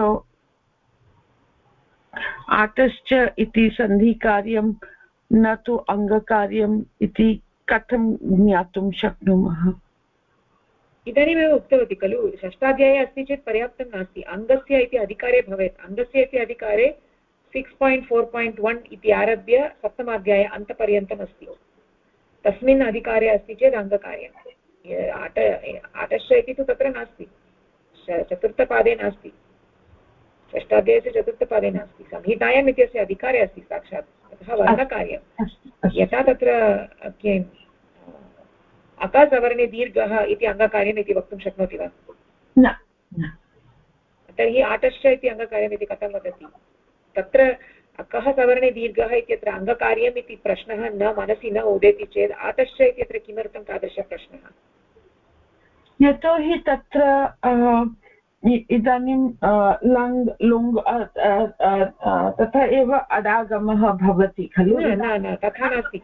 आटश्च इति सन्धिकार्यं न तु अङ्गकार्यम् इति कथं ज्ञातुं शक्नुमः? इदानीमेव उक्तवती खलु, षष्ठाध्याये अस्ति चेत् पर्याप्तं नास्ति, अङ्गस्य इति अधिकारे भवेत्। अङ्गस्य इति अधिकारे 6.4.1 इति आरभ्य सप्तमाध्याये अन्तपर्यन्तम् अस्ति। तस्मिन् अधिकारे अस्ति चेत् अङ्गकार्यम्। आटश्च इति तु तत्र नास्ति, चतुर्थपादे नास्ति, षष्ठाध्यायस्य चतुर्थपादे नास्ति, संहितायाम् इत्यस्य अधिकारे अस्ति साक्षात्, अतः वर्णकार्यं। यथा तत्र किम् अकासवर्णे दीर्घः इति अङ्गकार्यम् इति वक्तुं शक्नोति वा? न। तर्हि आटश्च इति अङ्गकार्यम् इति कथं वदति? तत्र अकः सवर्णे दीर्घः इत्यत्र अङ्गकार्यम् इति प्रश्नः न मनसि न उदेति चेत् आटश्च इत्यत्र किमर्थं तादृशप्रश्नः? यतोहि तत्र इदानीं लङ् लुङ् तथा एव अडागमः भवति खलु। न तथा नास्ति।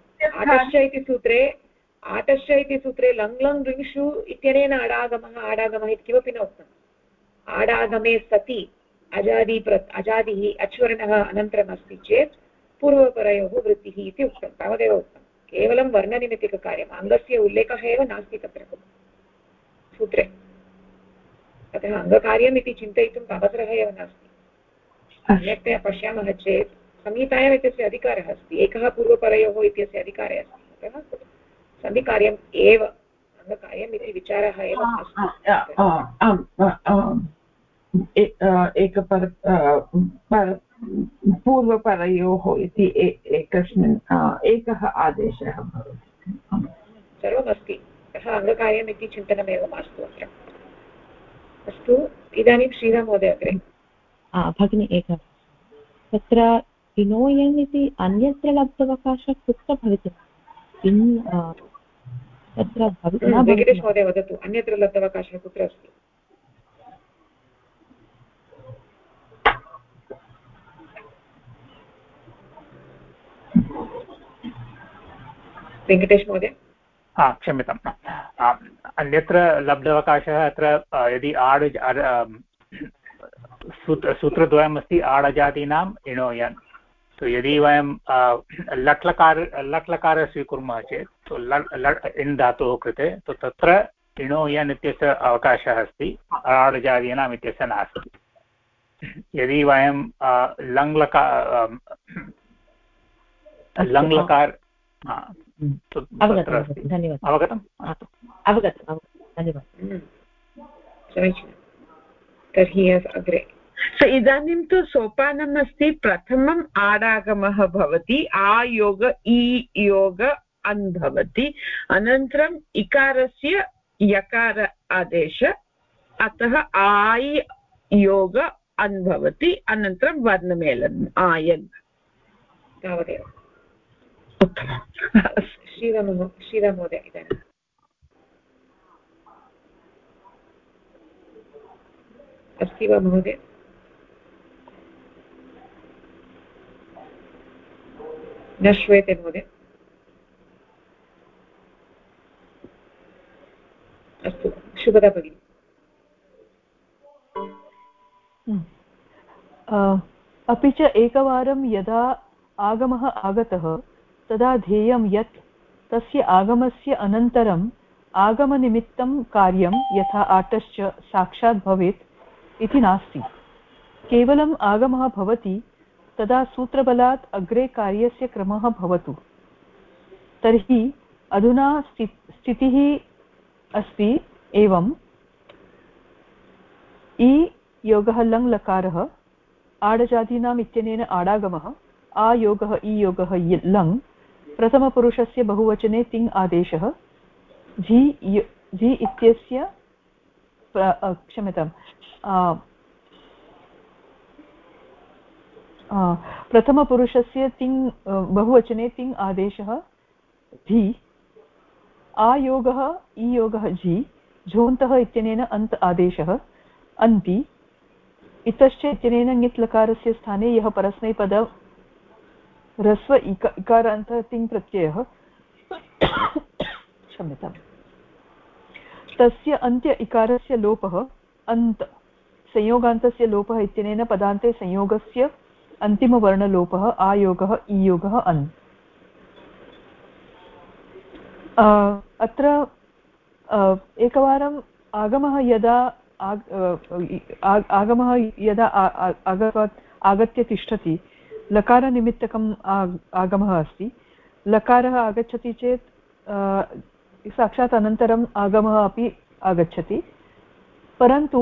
आटश्च इति सूत्रे लङ् लङ् ऋषु इत्यनेन आडागमः इति किमपि न उक्तम्। आडागमे सति अजादिः अच्वर्णः अनन्तरम् अस्ति चेत् पूर्वपरयोः वृत्तिः इति उक्तं, तावदेव उक्तं। केवलं वर्णनिमित्तिककार्यम्, अङ्गस्य उल्लेखः एव नास्ति तत्र सूत्रे, अतः अङ्गकार्यम् इति चिन्तयितुम् अवसरः एव नास्ति। अन्यथा पश्यामः चेत् संहितायाम् इत्यस्य अधिकारः अस्ति, एकः पूर्वपरयोः इत्यस्य अधिकारे अस्ति, अतः सन्धिकार्यम् एव अङ्गकार्यम् इति विचारः एव पूर्वपरयोः इति एकस्मिन् एकः आदेशः भवति, सर्वमस्ति। अतः अङ्गकार्यम् इति चिन्तनमेव मास्तु अत्र। अस्तु, इदानीं श्रीराममहोदय अग्रे। भगिनी एकः, तत्र इनोयन् इति अन्यत्र लब्धवकाशः कुत्र भवितुम् तत्र वेङ्कटेश महोदय वदतु, अन्यत्र लब्धवकाशः कुत्र अस्ति? वेङ्कटेश महोदय। क्षम्यताम्। अन्यत्र लब्धवकाशः अत्र यदि सूत्रद्वयम् अस्ति आडजातीनाम् इणोयन्, तो यदि वयं लट्लकार स्वीकुर्मः चेत् तो इन् धातोः कृते तो तत्र इणोयन् इत्यस्य अवकाशः अस्ति, आडजातीनाम् इत्यस्य नास्ति। यदि वयं लङ्लकार धन्यवादः, अवगतम्, धन्यवादः। समीचीनं, तर्हि अग्रे। इदानीं तु सोपानम् अस्ति, प्रथमम् आडागमः भवति, आयोग योग अन् भवति, अनन्तरम् इकारस्य यकार आदेश, अतः आय् योग अन् भवति, अनन्तरं वर्णमेलनम् आयन्, तावदेव। श्रीराममहोदय इदानीम्। अस्ति वा महोदय? न श्रूयते महोदय। अस्तु, शुभदा भगिनी। अपि च एकवारं यदा आगमः आगतः तदा ध्येयं यत् तस्य आगमस्य अनन्तरम् आगमनिमित्तं कार्यं यथा आटश्च साक्षात् भवेत् इति नास्ति। केवलम् आगमः भवति तदा सूत्रबलात् अग्रे कार्यस्य क्रमः भवतु। तर्हि अधुना स्थितिः अस्ति एवम्, इ योगः लङ् लकारः, आडजातीनाम् इत्यनेन आडागमः, आयोगः इयोगः लङ्, प्रथमपुरुषस्य बहुवचने तिङ् आदेशः, झि इत्यस्य क्षम्यताम्, प्रथमपुरुषस्य तिङ् बहुवचने तिङ् आदेशः झि आयोगः इयोगः झि झोन्तः इत्यनेन अन्त आदेशः अन्ति इतश्च इत्यनेन ङित् लकारस्य स्थाने यः परस्मैपद ह्रस्व इकारान्तः तिङ् प्रत्ययः क्षम्यताम् तस्य अन्त्य इकारस्य लोपः अन्त संयोगान्तस्य लोपः इत्यनेन पदान्ते संयोगस्य अन्तिमवर्णलोपः आयोगः इयोगः अन्। अत्र एकवारम् आगमः यदा आगत्य तिष्ठति लकारनिमित्तकम् आगमः अस्ति लकारः आगच्छति चेत् साक्षात् अनन्तरम् आगमः अपि आगच्छति परन्तु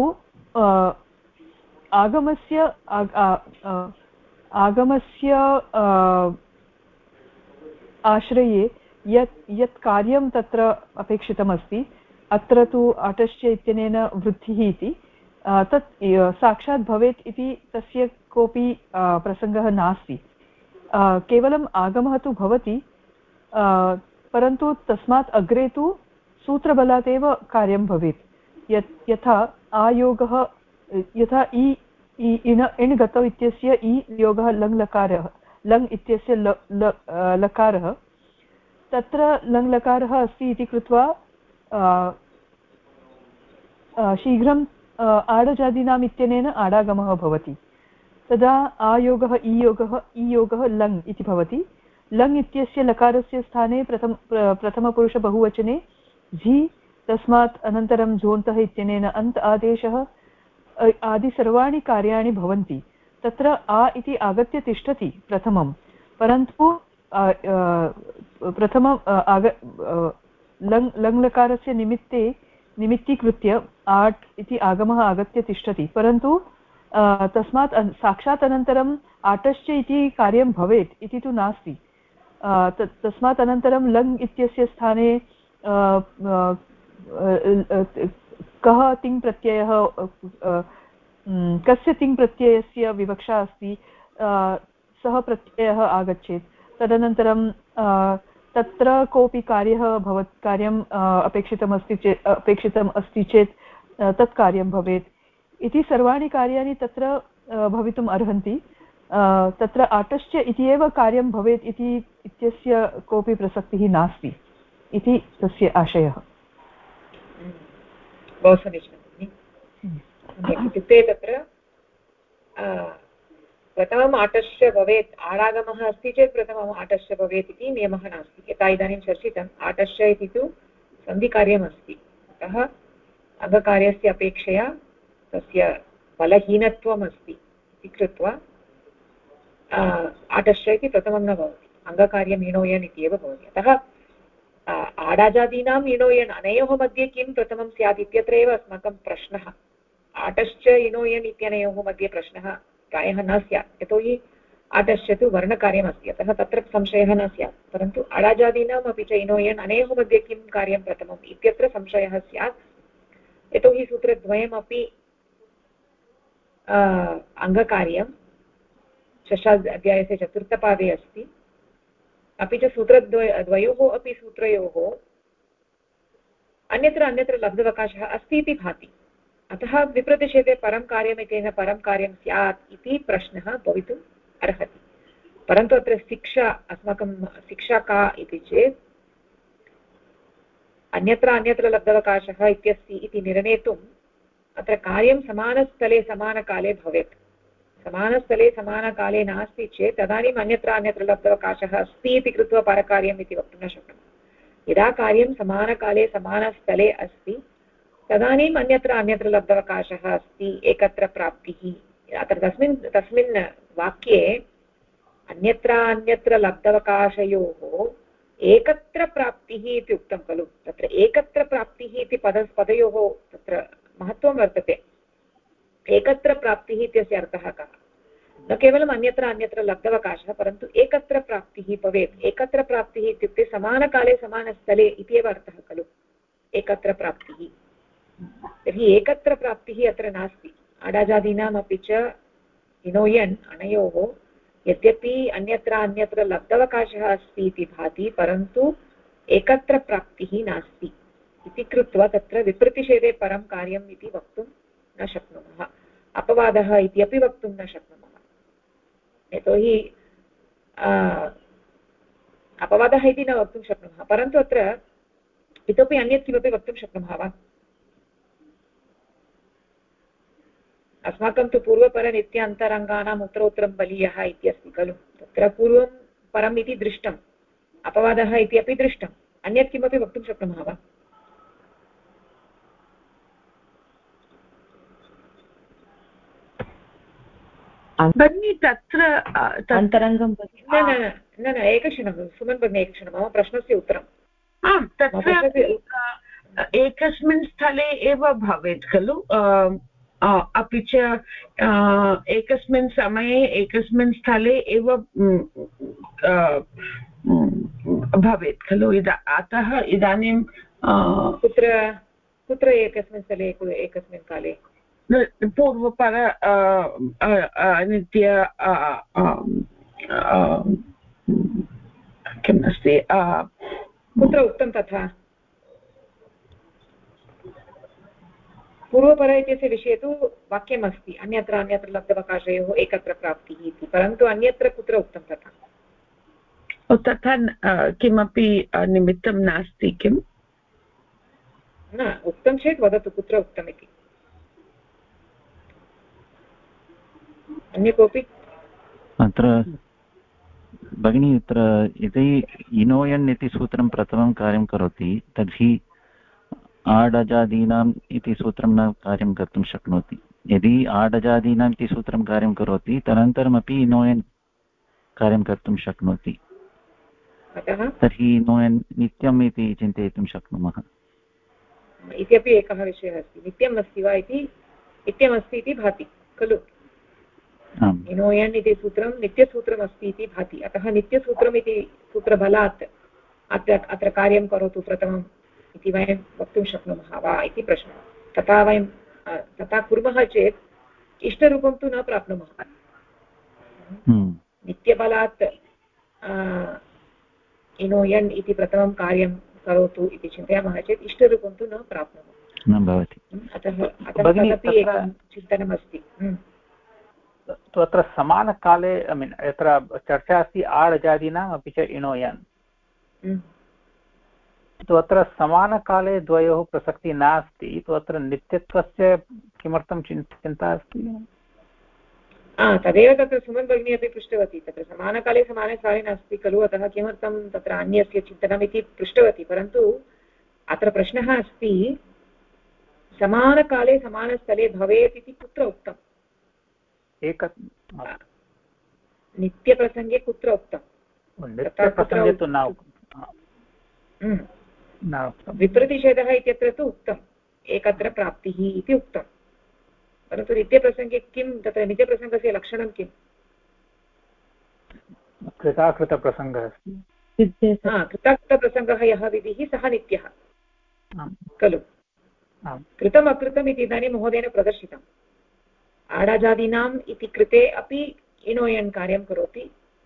आगमस्य आश्रये यत् कार्यं तत्र अपेक्षितमस्ति अत्र तु आटश्च इत्यनेन वृद्धिः इति तत् साक्षात् भवेत् इति तस्य कोऽपि प्रसङ्गः नास्ति केवलम् आगमः तु भवति परन्तु तस्मात् अग्रे तु सूत्रबलात् एव कार्यं भवेत् यथा आयोगः यथा इण् गतौ इत्यस्य इ योगः लङ् लकारः लङ् इत्यस्य लकारः तत्र लङ् लकारः अस्ति इति कृत्वा शीघ्रम् आडजादीनाम् इत्यनेन आडागमः भवति तदा आयोगः इयोगः लङ् इति भवति लङ् इत्यस्य लकारस्य स्थाने प्रथमपुरुषबहुवचने झि तस्मात् अनन्तरं झोन्तः इत्यनेन अन्त आदेशः आदि सर्वाणि कार्याणि भवन्ति तत्र आ इति आगत्य तिष्ठति प्रथमं परन्तु लङ्लकारस्य निमित्तीकृत्य आट् इति आगमः आगत्य तिष्ठति परन्तु तस्मात् साक्षात् अनन्तरम् आटश्च इति कार्यं भवेत् इति तु नास्ति तस्मात् अनन्तरं लङ् इत्यस्य स्थाने कः तिङ् प्रत्ययः कस्य तिङ् प्रत्ययस्य विवक्षा अस्ति सः प्रत्ययः आगच्छेत् तदनन्तरं तत्र कोऽपि कार्यम् अपेक्षितम् अस्ति चेत् तत् कार्यं भवेत् इति सर्वाणि कार्याणि तत्र भवितुम् अर्हन्ति तत्र आटश्च इति एव कार्यं भवेत् इत्यस्य कोऽपि प्रसक्तिः नास्ति इति तस्य आशयः। बहु समीचीनम् इत्युक्ते तत्र प्रथमम् आटश्च भवेत् आडागमः अस्ति चेत् प्रथमम् आटश्च भवेत् इति नियमः नास्ति यथा इदानीं चर्चितम् आटश्च इति तु सन्धिकार्यमस्ति अतः अङ्गकार्यस्य अपेक्षया तस्य बलहीनत्वम् अस्ति इति कृत्वा आटश्च इति प्रथमं न भवति अङ्गकार्यम् इणोयन् इत्येव भवति अतः आडाजादीनाम् इणोयन् अनयोः मध्ये किं प्रथमं स्यात् इत्यत्र एव अस्माकं प्रश्नः आटश्च इणोयन् इत्यनयोः मध्ये प्रश्नः प्रायः न स्यात् यतोहि आटश्च तु वर्णकार्यमस्ति अतः तत्र संशयः न स्यात् परन्तु अडाजादीनाम् अपि च इणोयन् अनयोः मध्ये किं कार्यं प्रथमम् इत्यत्र संशयः स्यात् यतोहि सूत्रद्वयमपि अङ्गकार्यं षष्ठाध्यायस्य चतुर्थपादे अस्ति अपि च सूत्रद्वयोः अपि सूत्रयोः अन्यत्र लब्धवकाशः अस्ति इति भाति अतः विप्रतिषेधे परं कार्यमितेन परं कार्यं स्यात् इति प्रश्नः भवितुम् अर्हति परन्तु अत्र अस्माकं शिक्षा का इति चेत् अन्यत्र लब्धवकाशः इति निर्णेतुम् अत्र कार्यं समानस्थले समानकाले भवेत् समानस्थले समानकाले नास्ति चेत् तदानीम् अन्यत्र लब्धवकाशः अस्ति इति कृत्वा परकार्यम् इति वक्तुं न शक्नुमः यदा कार्यं समानकाले समानस्थले अस्ति तदानीम् अन्यत्र लब्धवकाशः अस्ति एकत्र प्राप्तिः अत्र तस्मिन् वाक्ये अन्यत्र लब्धवकाशयोः एकत्र प्राप्तिः इति उक्तं खलु तत्र एकत्र प्राप्तिः इति पदयोः तत्र महत्त्वं वर्तते एकत्र प्राप्तिः इत्यस्य अर्थः कः न केवलम् अन्यत्र लब्धवकाशः परन्तु एकत्र प्राप्तिः भवेत् एकत्र प्राप्तिः इत्युक्ते समानकाले समानस्थले इति एव अर्थः खलु एकत्र प्राप्तिः तर्हि एकत्र प्राप्तिः अत्र नास्ति अडाजादीनाम् अपि च इणोयन् अनयोः यद्यपि अन्यत्र लब्धवकाशः अस्ति इति भाति परन्तु एकत्र प्राप्तिः नास्ति इति कृत्वा तत्र विप्रतिषेधे परं कार्यम् इति वक्तुं न शक्नुमः। अपवादः इति अपि वक्तुं न शक्नुमः, यतोहि अपवादः इति न वक्तुं शक्नुमः, परन्तु अत्र इतोपि अन्यत् किमपि वक्तुं शक्नुमः वा? अस्माकं तु पूर्वपरनित्य अन्तरङ्गानाम् उत्तरोत्तरं बलीयः इत्यस्ति खलु, तत्र पूर्वं परम् इति दृष्टम्, अपवादः इति अपि दृष्टम्, अन्यत् किमपि वक्तुं शक्नुमः वा? भगिनी तत्र अन्तरङ्गं न न न एकक्षणं सुमन् भगिनी, एकक्षणं, मम प्रश्नस्य उत्तरम्। आम्, तत्र एकस्मिन् स्थले एव भवेत् खलु, अपि च एकस्मिन् समये एकस्मिन् स्थले एव भवेत् खलु। अतः इदानीं कुत्र एकस्मिन् स्थले एकस्मिन् काले? पूर्वपर नित्य किम् अस्ति, कुत्र उक्तं तथा? पूर्वपर इत्यस्य विषये तु वाक्यमस्ति, अन्यत्र अन्यत्र लब्धवकाशयोः एकत्र प्राप्तिः इति, परन्तु अन्यत्र कुत्र उक्तं तथा? तथा किमपि निमित्तं नास्ति किम्? न उक्तं चेत् वदतु कुत्र उक्तम् इति। अन्य कोऽपि? अत्र भगिनी अत्र यदि इनोयन् इति सूत्रं प्रथमं कार्यं करोति तर्हि आडजादीनाम् इति सूत्रं न कार्यं कर्तुं शक्नोति। यदि आडजादीनाम् इति सूत्रं कार्यं करोति तदनन्तरमपि इनोयन् कार्यं कर्तुं शक्नोति, तर्हि इनोयन् नित्यम् इति चिन्तयितुं शक्नुमः। इत्यपि एकः विषयः अस्ति, नित्यम् अस्ति वा इति, नित्यमस्ति इति भाति खलु। इनोयन् इति सूत्रं नित्यसूत्रम् अस्ति इति भाति, अतः नित्यसूत्रम् इति सूत्रबलात् अत्र कार्यं करोतु प्रथमम् इति वयं वक्तुं शक्नुमः वा इति प्रश्नः। तथा कुर्मः चेत् इष्टरूपं तु न प्राप्नुमः। नित्यबलात् इनोयन् इति प्रथमं कार्यं करोतु इति चिन्तयामः चेत् इष्टरूपं तु न प्राप्नुमः, अतः तदपि एकं चिन्तनमस्ति। तो अत्र समानकाले यत्र चर्चा अस्ति आडजादीनाम् अपि च इणोयन्, तो अत्र समानकाले द्वयोः प्रसक्तिः नास्ति, तो अत्र नित्यत्वस्य किमर्थं चिन्ता अस्ति? तदेव तत्र सुमन् भगिनी अपि पृष्टवती, तत्र समानकाले नास्ति खलु, अतः किमर्थं तत्र अन्यस्य चिन्तनमिति पृष्टवती, परन्तु अत्र प्रश्नः अस्ति समानकाले समानस्थले भवेत् इति कुत्र उक्तम्? नित्यप्रसङ्गे कुत्र उक्तं? विप्रतिषेधः इत्यत्र तु उक्तम् एकत्र प्राप्तिः इति उक्तं, परन्तु नित्यप्रसङ्गे किं तत्र नित्यप्रसङ्गस्य लक्षणं किम्? कृताकृतप्रसङ्गः अस्ति। कृताकृतप्रसङ्गः यः विधिः सः नित्यः खलु। कृतम् अकृतम् इति इदानीं महोदयेन प्रदर्शितम्। आडाजादीनाम् इति कृते अपि इनोयन् कार्यं करोति,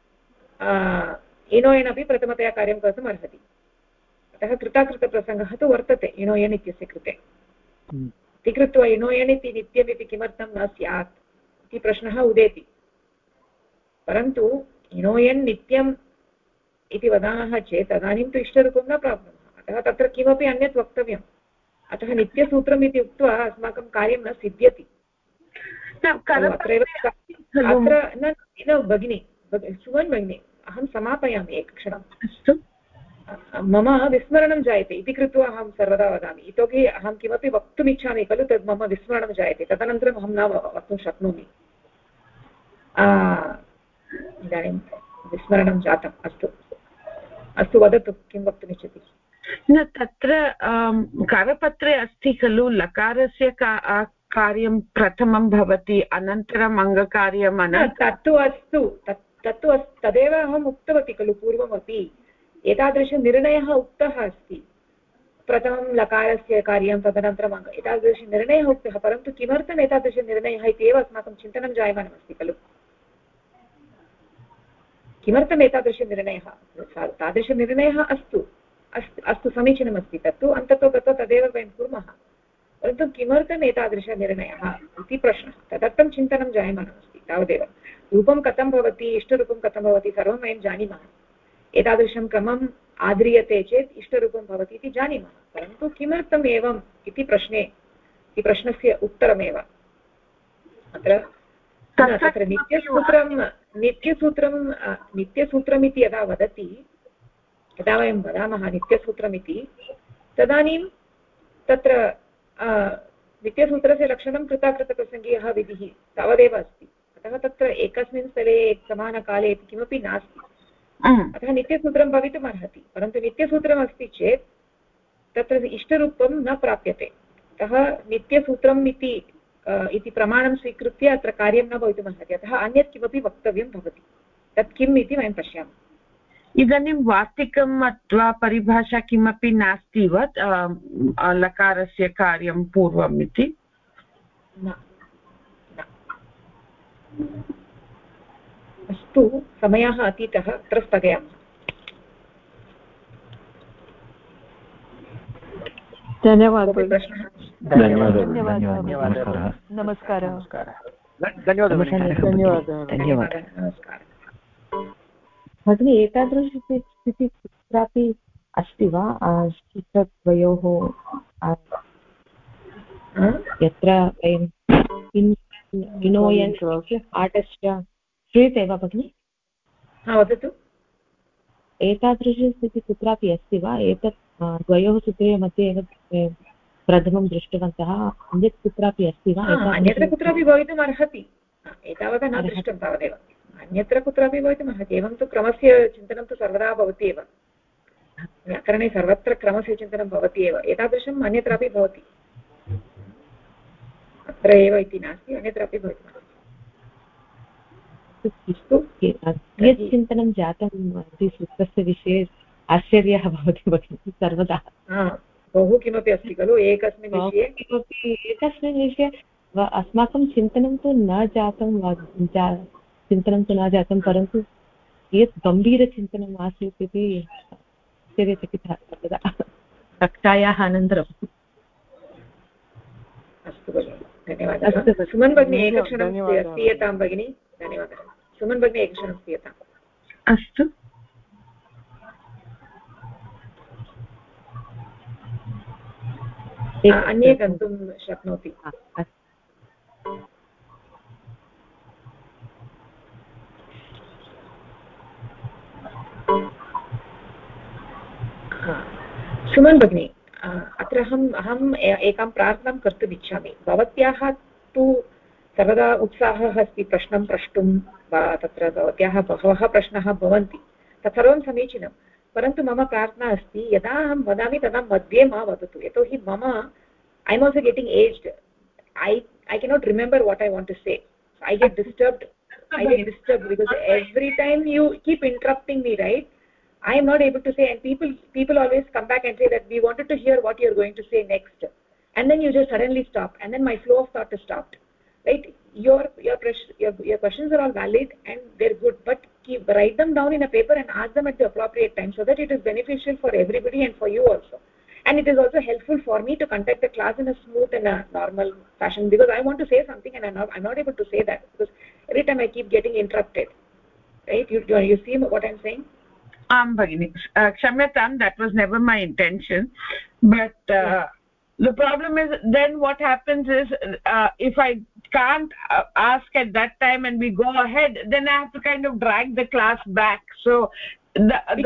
इनोयन् अपि प्रथमतया कार्यं कर्तुम् अर्हति, अतः कृताकृतप्रसङ्गः तु वर्तते इनोयन् इत्यस्य कृते। इति कृत्वा इनोयन् इति नित्यम् इति किमर्थं न स्यात् इति प्रश्नः उदेति, परन्तु इनोयन् नित्यम् इति वदामः चेत् तदानीं तु इष्टरूपं न प्राप्नुमः, अतः तत्र किमपि अन्यत् वक्तव्यम्, अतः नित्यसूत्रम् इति उक्त्वा अस्माकं कार्यं न सिद्ध्यति। अत्र न भगिनी, सुमन् भगिनी, अहं समापयामि एकक्षणम्। अस्तु, मम विस्मरणं जायते इति कृत्वा अहं सर्वदा वदामि, इतोपि अहं किमपि वक्तुम् इच्छामि खलु, तद् मम विस्मरणं जायते, तदनन्तरम् अहं न वक्तुं शक्नोमि। इदानीं विस्मरणं जातम्। अस्तु अस्तु, वदतु किं वक्तुमिच्छति? न तत्र करपत्रे अस्ति खलु लकारस्य कार्यं प्रथमं भवति, अनन्तरम् अङ्गकार्यम् तत्तु अस्तु, तदेव अहम् उक्तवती खलु पूर्वमपि, एतादृशनिर्णयः उक्तः अस्ति, प्रथमं लकारस्य कार्यं तदनन्तरम् अङ्ग, एतादृशनिर्णयः उक्तः, परन्तु किमर्थम् एतादृशनिर्णयः इत्येव अस्माकं चिन्तनं जायमानमस्ति खलु। किमर्थम् एतादृशनिर्णयः? तादृशनिर्णयः अस्तु, अस्तु समीचीनमस्ति तत्तु अन्ततो गत्वा तदेव वयं कुर्मः परन्तु किमर्थम् एतादृशनिर्णयः इति प्रश्नः तदर्थं चिन्तनं जायमानमस्ति तावदेव रूपं कथं भवति इष्टरूपं कथं भवति सर्वं वयं जानीमः एतादृशं क्रमम् आद्रियते चेत् इष्टरूपं भवति इति जानीमः परन्तु किमर्थम् एवम् इति प्रश्नस्य उत्तरमेव अत्र तत्र नित्यसूत्रम् इति यदा वदति यदा वयं वदामः नित्यसूत्रमिति तदानीं तत्र नित्यसूत्रस्य लक्षणं कृताकृतप्रसङ्गीयः विधिः तावदेव अस्ति अतः तत्र एकस्मिन् स्थले समानकाले किमपि नास्ति अतः नित्यसूत्रं भवितुम् अर्हति परन्तु नित्यसूत्रम् अस्ति चेत् तत्र इष्टरूपं न प्राप्यते अतः नित्यसूत्रम् इति प्रमाणं स्वीकृत्य अत्र कार्यं न भवितुम् अर्हति अतः अन्यत् किमपि वक्तव्यं भवति तत् किम् इति वयं पश्यामः इदानीं वार्तिकम् अथवा परिभाषा किमपि नास्ति वा लकारस्य कार्यं पूर्वम् इति अस्तु समयः अतीतः अत्र स्थगयामः धन्यवादः नमस्कारः भगिनी एतादृशस्थितिः कुत्रापि अस्ति वा शिक्षकद्वयोः यत्र वयं विनोयन् आटस्य श्रूयते वा भगिनि वदतु एतादृशस्थितिः कुत्रापि अस्ति वा एतत् द्वयोः सूत्रयोः मध्ये एव प्रथमं दृष्टवन्तः अन्यत् कुत्रापि अस्ति वा अन्यत्र कुत्रापि भवितुम् अर्हति एतावता न दृष्टं तावदेव अन्यत्र कुत्रापि भवितुमर्हति एवं तु क्रमस्य चिन्तनं तु सर्वदा भवति एव व्याकरणे सर्वत्र क्रमस्य चिन्तनं भवति एव एतादृशम् अन्यत्रापि भवति अत्र एव इति नास्ति अन्यत्रापि भवितुमर्हति यत् चिन्तनं जातं सूत्रस्य विषये आश्चर्यः भवति भगिनि सर्वदा बहु किमपि अस्ति खलु एकस्मिन् विषये अस्माकं चिन्तनं तु न जातं परन्तु यत् गम्भीरचिन्तनम् आसीत् इति आश्चर्यचकितः सर्वदा कक्षायाः अनन्तरम् अस्तु भगिनि धन्यवादः सुमन् भगिनी एकक्षणं स्थीयतां भगिनि धन्यवादः सुमन् भगिनी एकक्षणं स्थीयताम् अस्तु अन्ये गन्तुं शक्नोति सुमन् भगिनी अत्र अहम् एकां प्रार्थनां कर्तुम् इच्छामि भवत्याः तु सर्वदा उत्साहः अस्ति प्रश्नं प्रष्टुं वा तत्र भवत्याः बहवः प्रश्नाः भवन्ति तत्सर्वं समीचीनं परन्तु मम प्रार्थना अस्ति यदा अहं वदामि तदा मध्ये मा वदतु यतोहि मम I am also getting aged I cannot remember what I want to say. So I get disturbed because every time you keep interrupting me, right? I am not able to say, and people always come back and say that we wanted to hear what you're going to say next, and then you just suddenly stop, and then my flow of thought is stopped, right? Your questions are all valid and they're good, but write them down in a paper and ask them at the appropriate time so that it is beneficial for everybody and for you also. And it is also helpful for me to conduct the class in a smooth and a normal fashion, because I want to say something and I'm not able to say that because every time I keep getting interrupted, right? You see what I'm saying? Bhagini, Kshamyatam, that was never my intention, but the problem is then what happens is if I can't ask at that time and we go ahead, then I have to kind of drag the class back. So which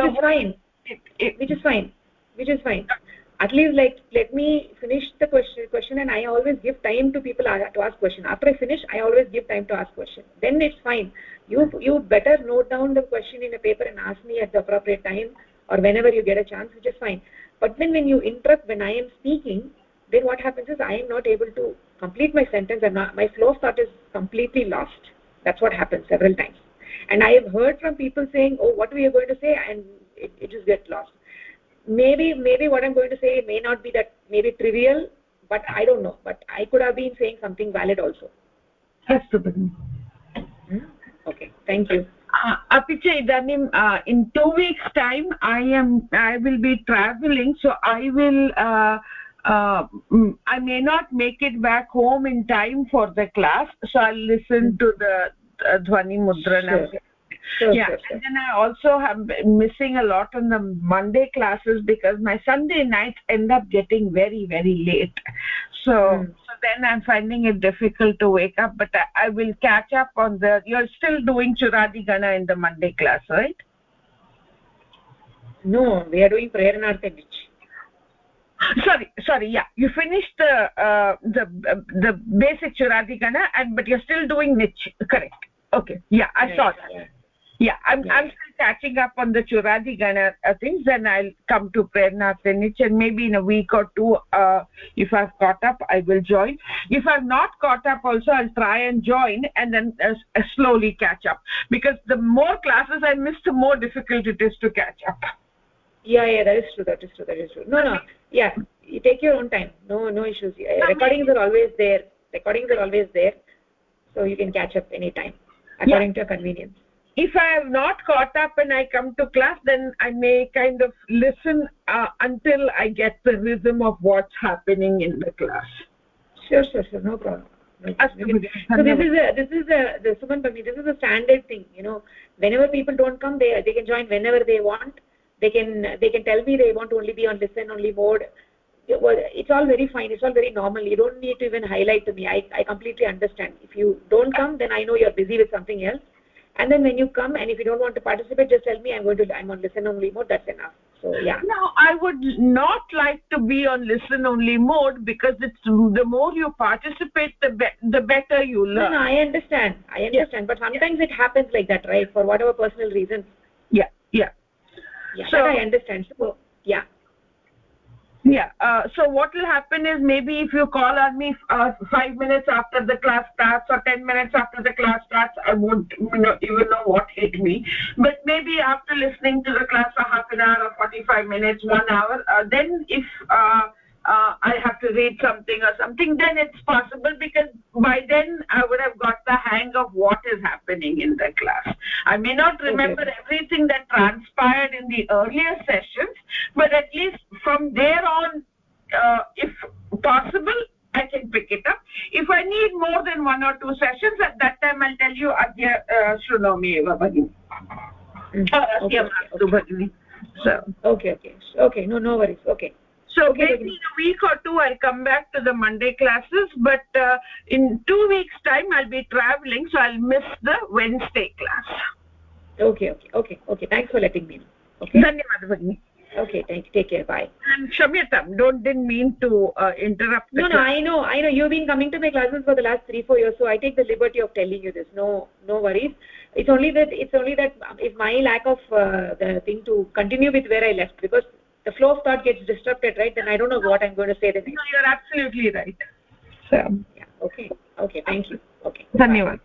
is fine. At least, like, let me finish the question, and I always give time to people to ask question. After I finish, I always give time to ask question. Then it's fine. You better note down the question in a paper and ask me at the appropriate time or whenever you get a chance, which is fine. But then when you interrupt when I am speaking, then what happens is I am not able to complete my sentence and my flow of thought is completely lost. That's what happens several times. And I have heard from people saying, oh, what were you going to say? And it just gets lost. Maybe what I'm going to say may not be that maybe trivial, but I don't know. But I could have been saying something valid also. That's stupid. Okay, thank you. Api cha idanim in 2 weeks time I will be traveling, so I will I may not make it back home in time for the class, so I'll listen to the Dhwani Mudranam. Sure, sure. And then I also have missing a lot on the Monday classes because my Sunday nights end up getting very, very late. So then I'm finding it difficult to wake up, but I will catch up on the. You're still doing Churadi Gana in the Monday class, right? No, we are doing Prernaartha Nich. Sorry. Yeah, you finished the basic Churadi Gana, but you're still doing Nich, correct? Okay. Yeah, I saw that. Yeah, I'm still catching up on the Churadi Gana things. Then I'll come to Prernaartha Nich, and maybe in a week or two, if I've caught up, I will join. If I've not caught up, also I'll try and join, and then slowly catch up. Because the more classes I miss, the more difficult it is to catch up. Yeah, that is true. No. Yeah, you take your own time. No issues. Recordings are always there. So you can catch up anytime according to your convenience. If I have not caught up and I come to class, then I may kind of listen until I get the rhythm of what's happening in the class. Sure, no problem. So this is the Suman Bhagini, this is a standard thing, whenever people don't come, they can join whenever they want. They can tell me they want to only be on listen only mode. It's all very fine, it's all very normal. You don't need to even highlight to me. I completely understand. If you don't come, then I know you're busy with something else. And then when you come, and if you don't want to participate, just tell me I'm on listen only mode. That's enough. So yeah. Now I would not like to be on listen only mode because it's the more you participate, the better you learn. No, I understand. But sometimes it happens like that, right? For whatever personal reasons. Yeah. So I understand. So yeah. So what will happen is maybe if you call on me 5 minutes after the class starts or 10 minutes after the class starts, I won't even know what hit me. But maybe after listening to the class for half an hour or 45 minutes, 1 hour, then if I have to read something or something, then it's possible because by then I would have got the hang of what is happening in the class. I may not remember everything that transpired in the earlier sessions, but at least from there on, if possible, I can pick it up. If I need more than 1 or 2 sessions, at that time I'll tell you, Adya Shrunomi eva Bhagini. Bhagini. So. Okay. No worries. Okay. So maybe in a week or two I'll come back to the Monday classes, but in 2 weeks' time I'll be traveling, so I'll miss the Wednesday class. Okay. Thanks for letting me know. Okay. Dhanyawad Bhagini. Okay, thank you. Take care. Bye. And Shamyatam, didn't mean to interrupt. No, I know. You've been coming to my classes for the last 3-4 years, so I take the liberty of telling you this. No worries. It's only that if my lack of the thing to continue with where I left, because the flow of thought gets disrupted, right? Then I don't know what I'm going to say the next. No, you're absolutely right. So yeah. Okay. Thank you. Okay. Dhanyawad.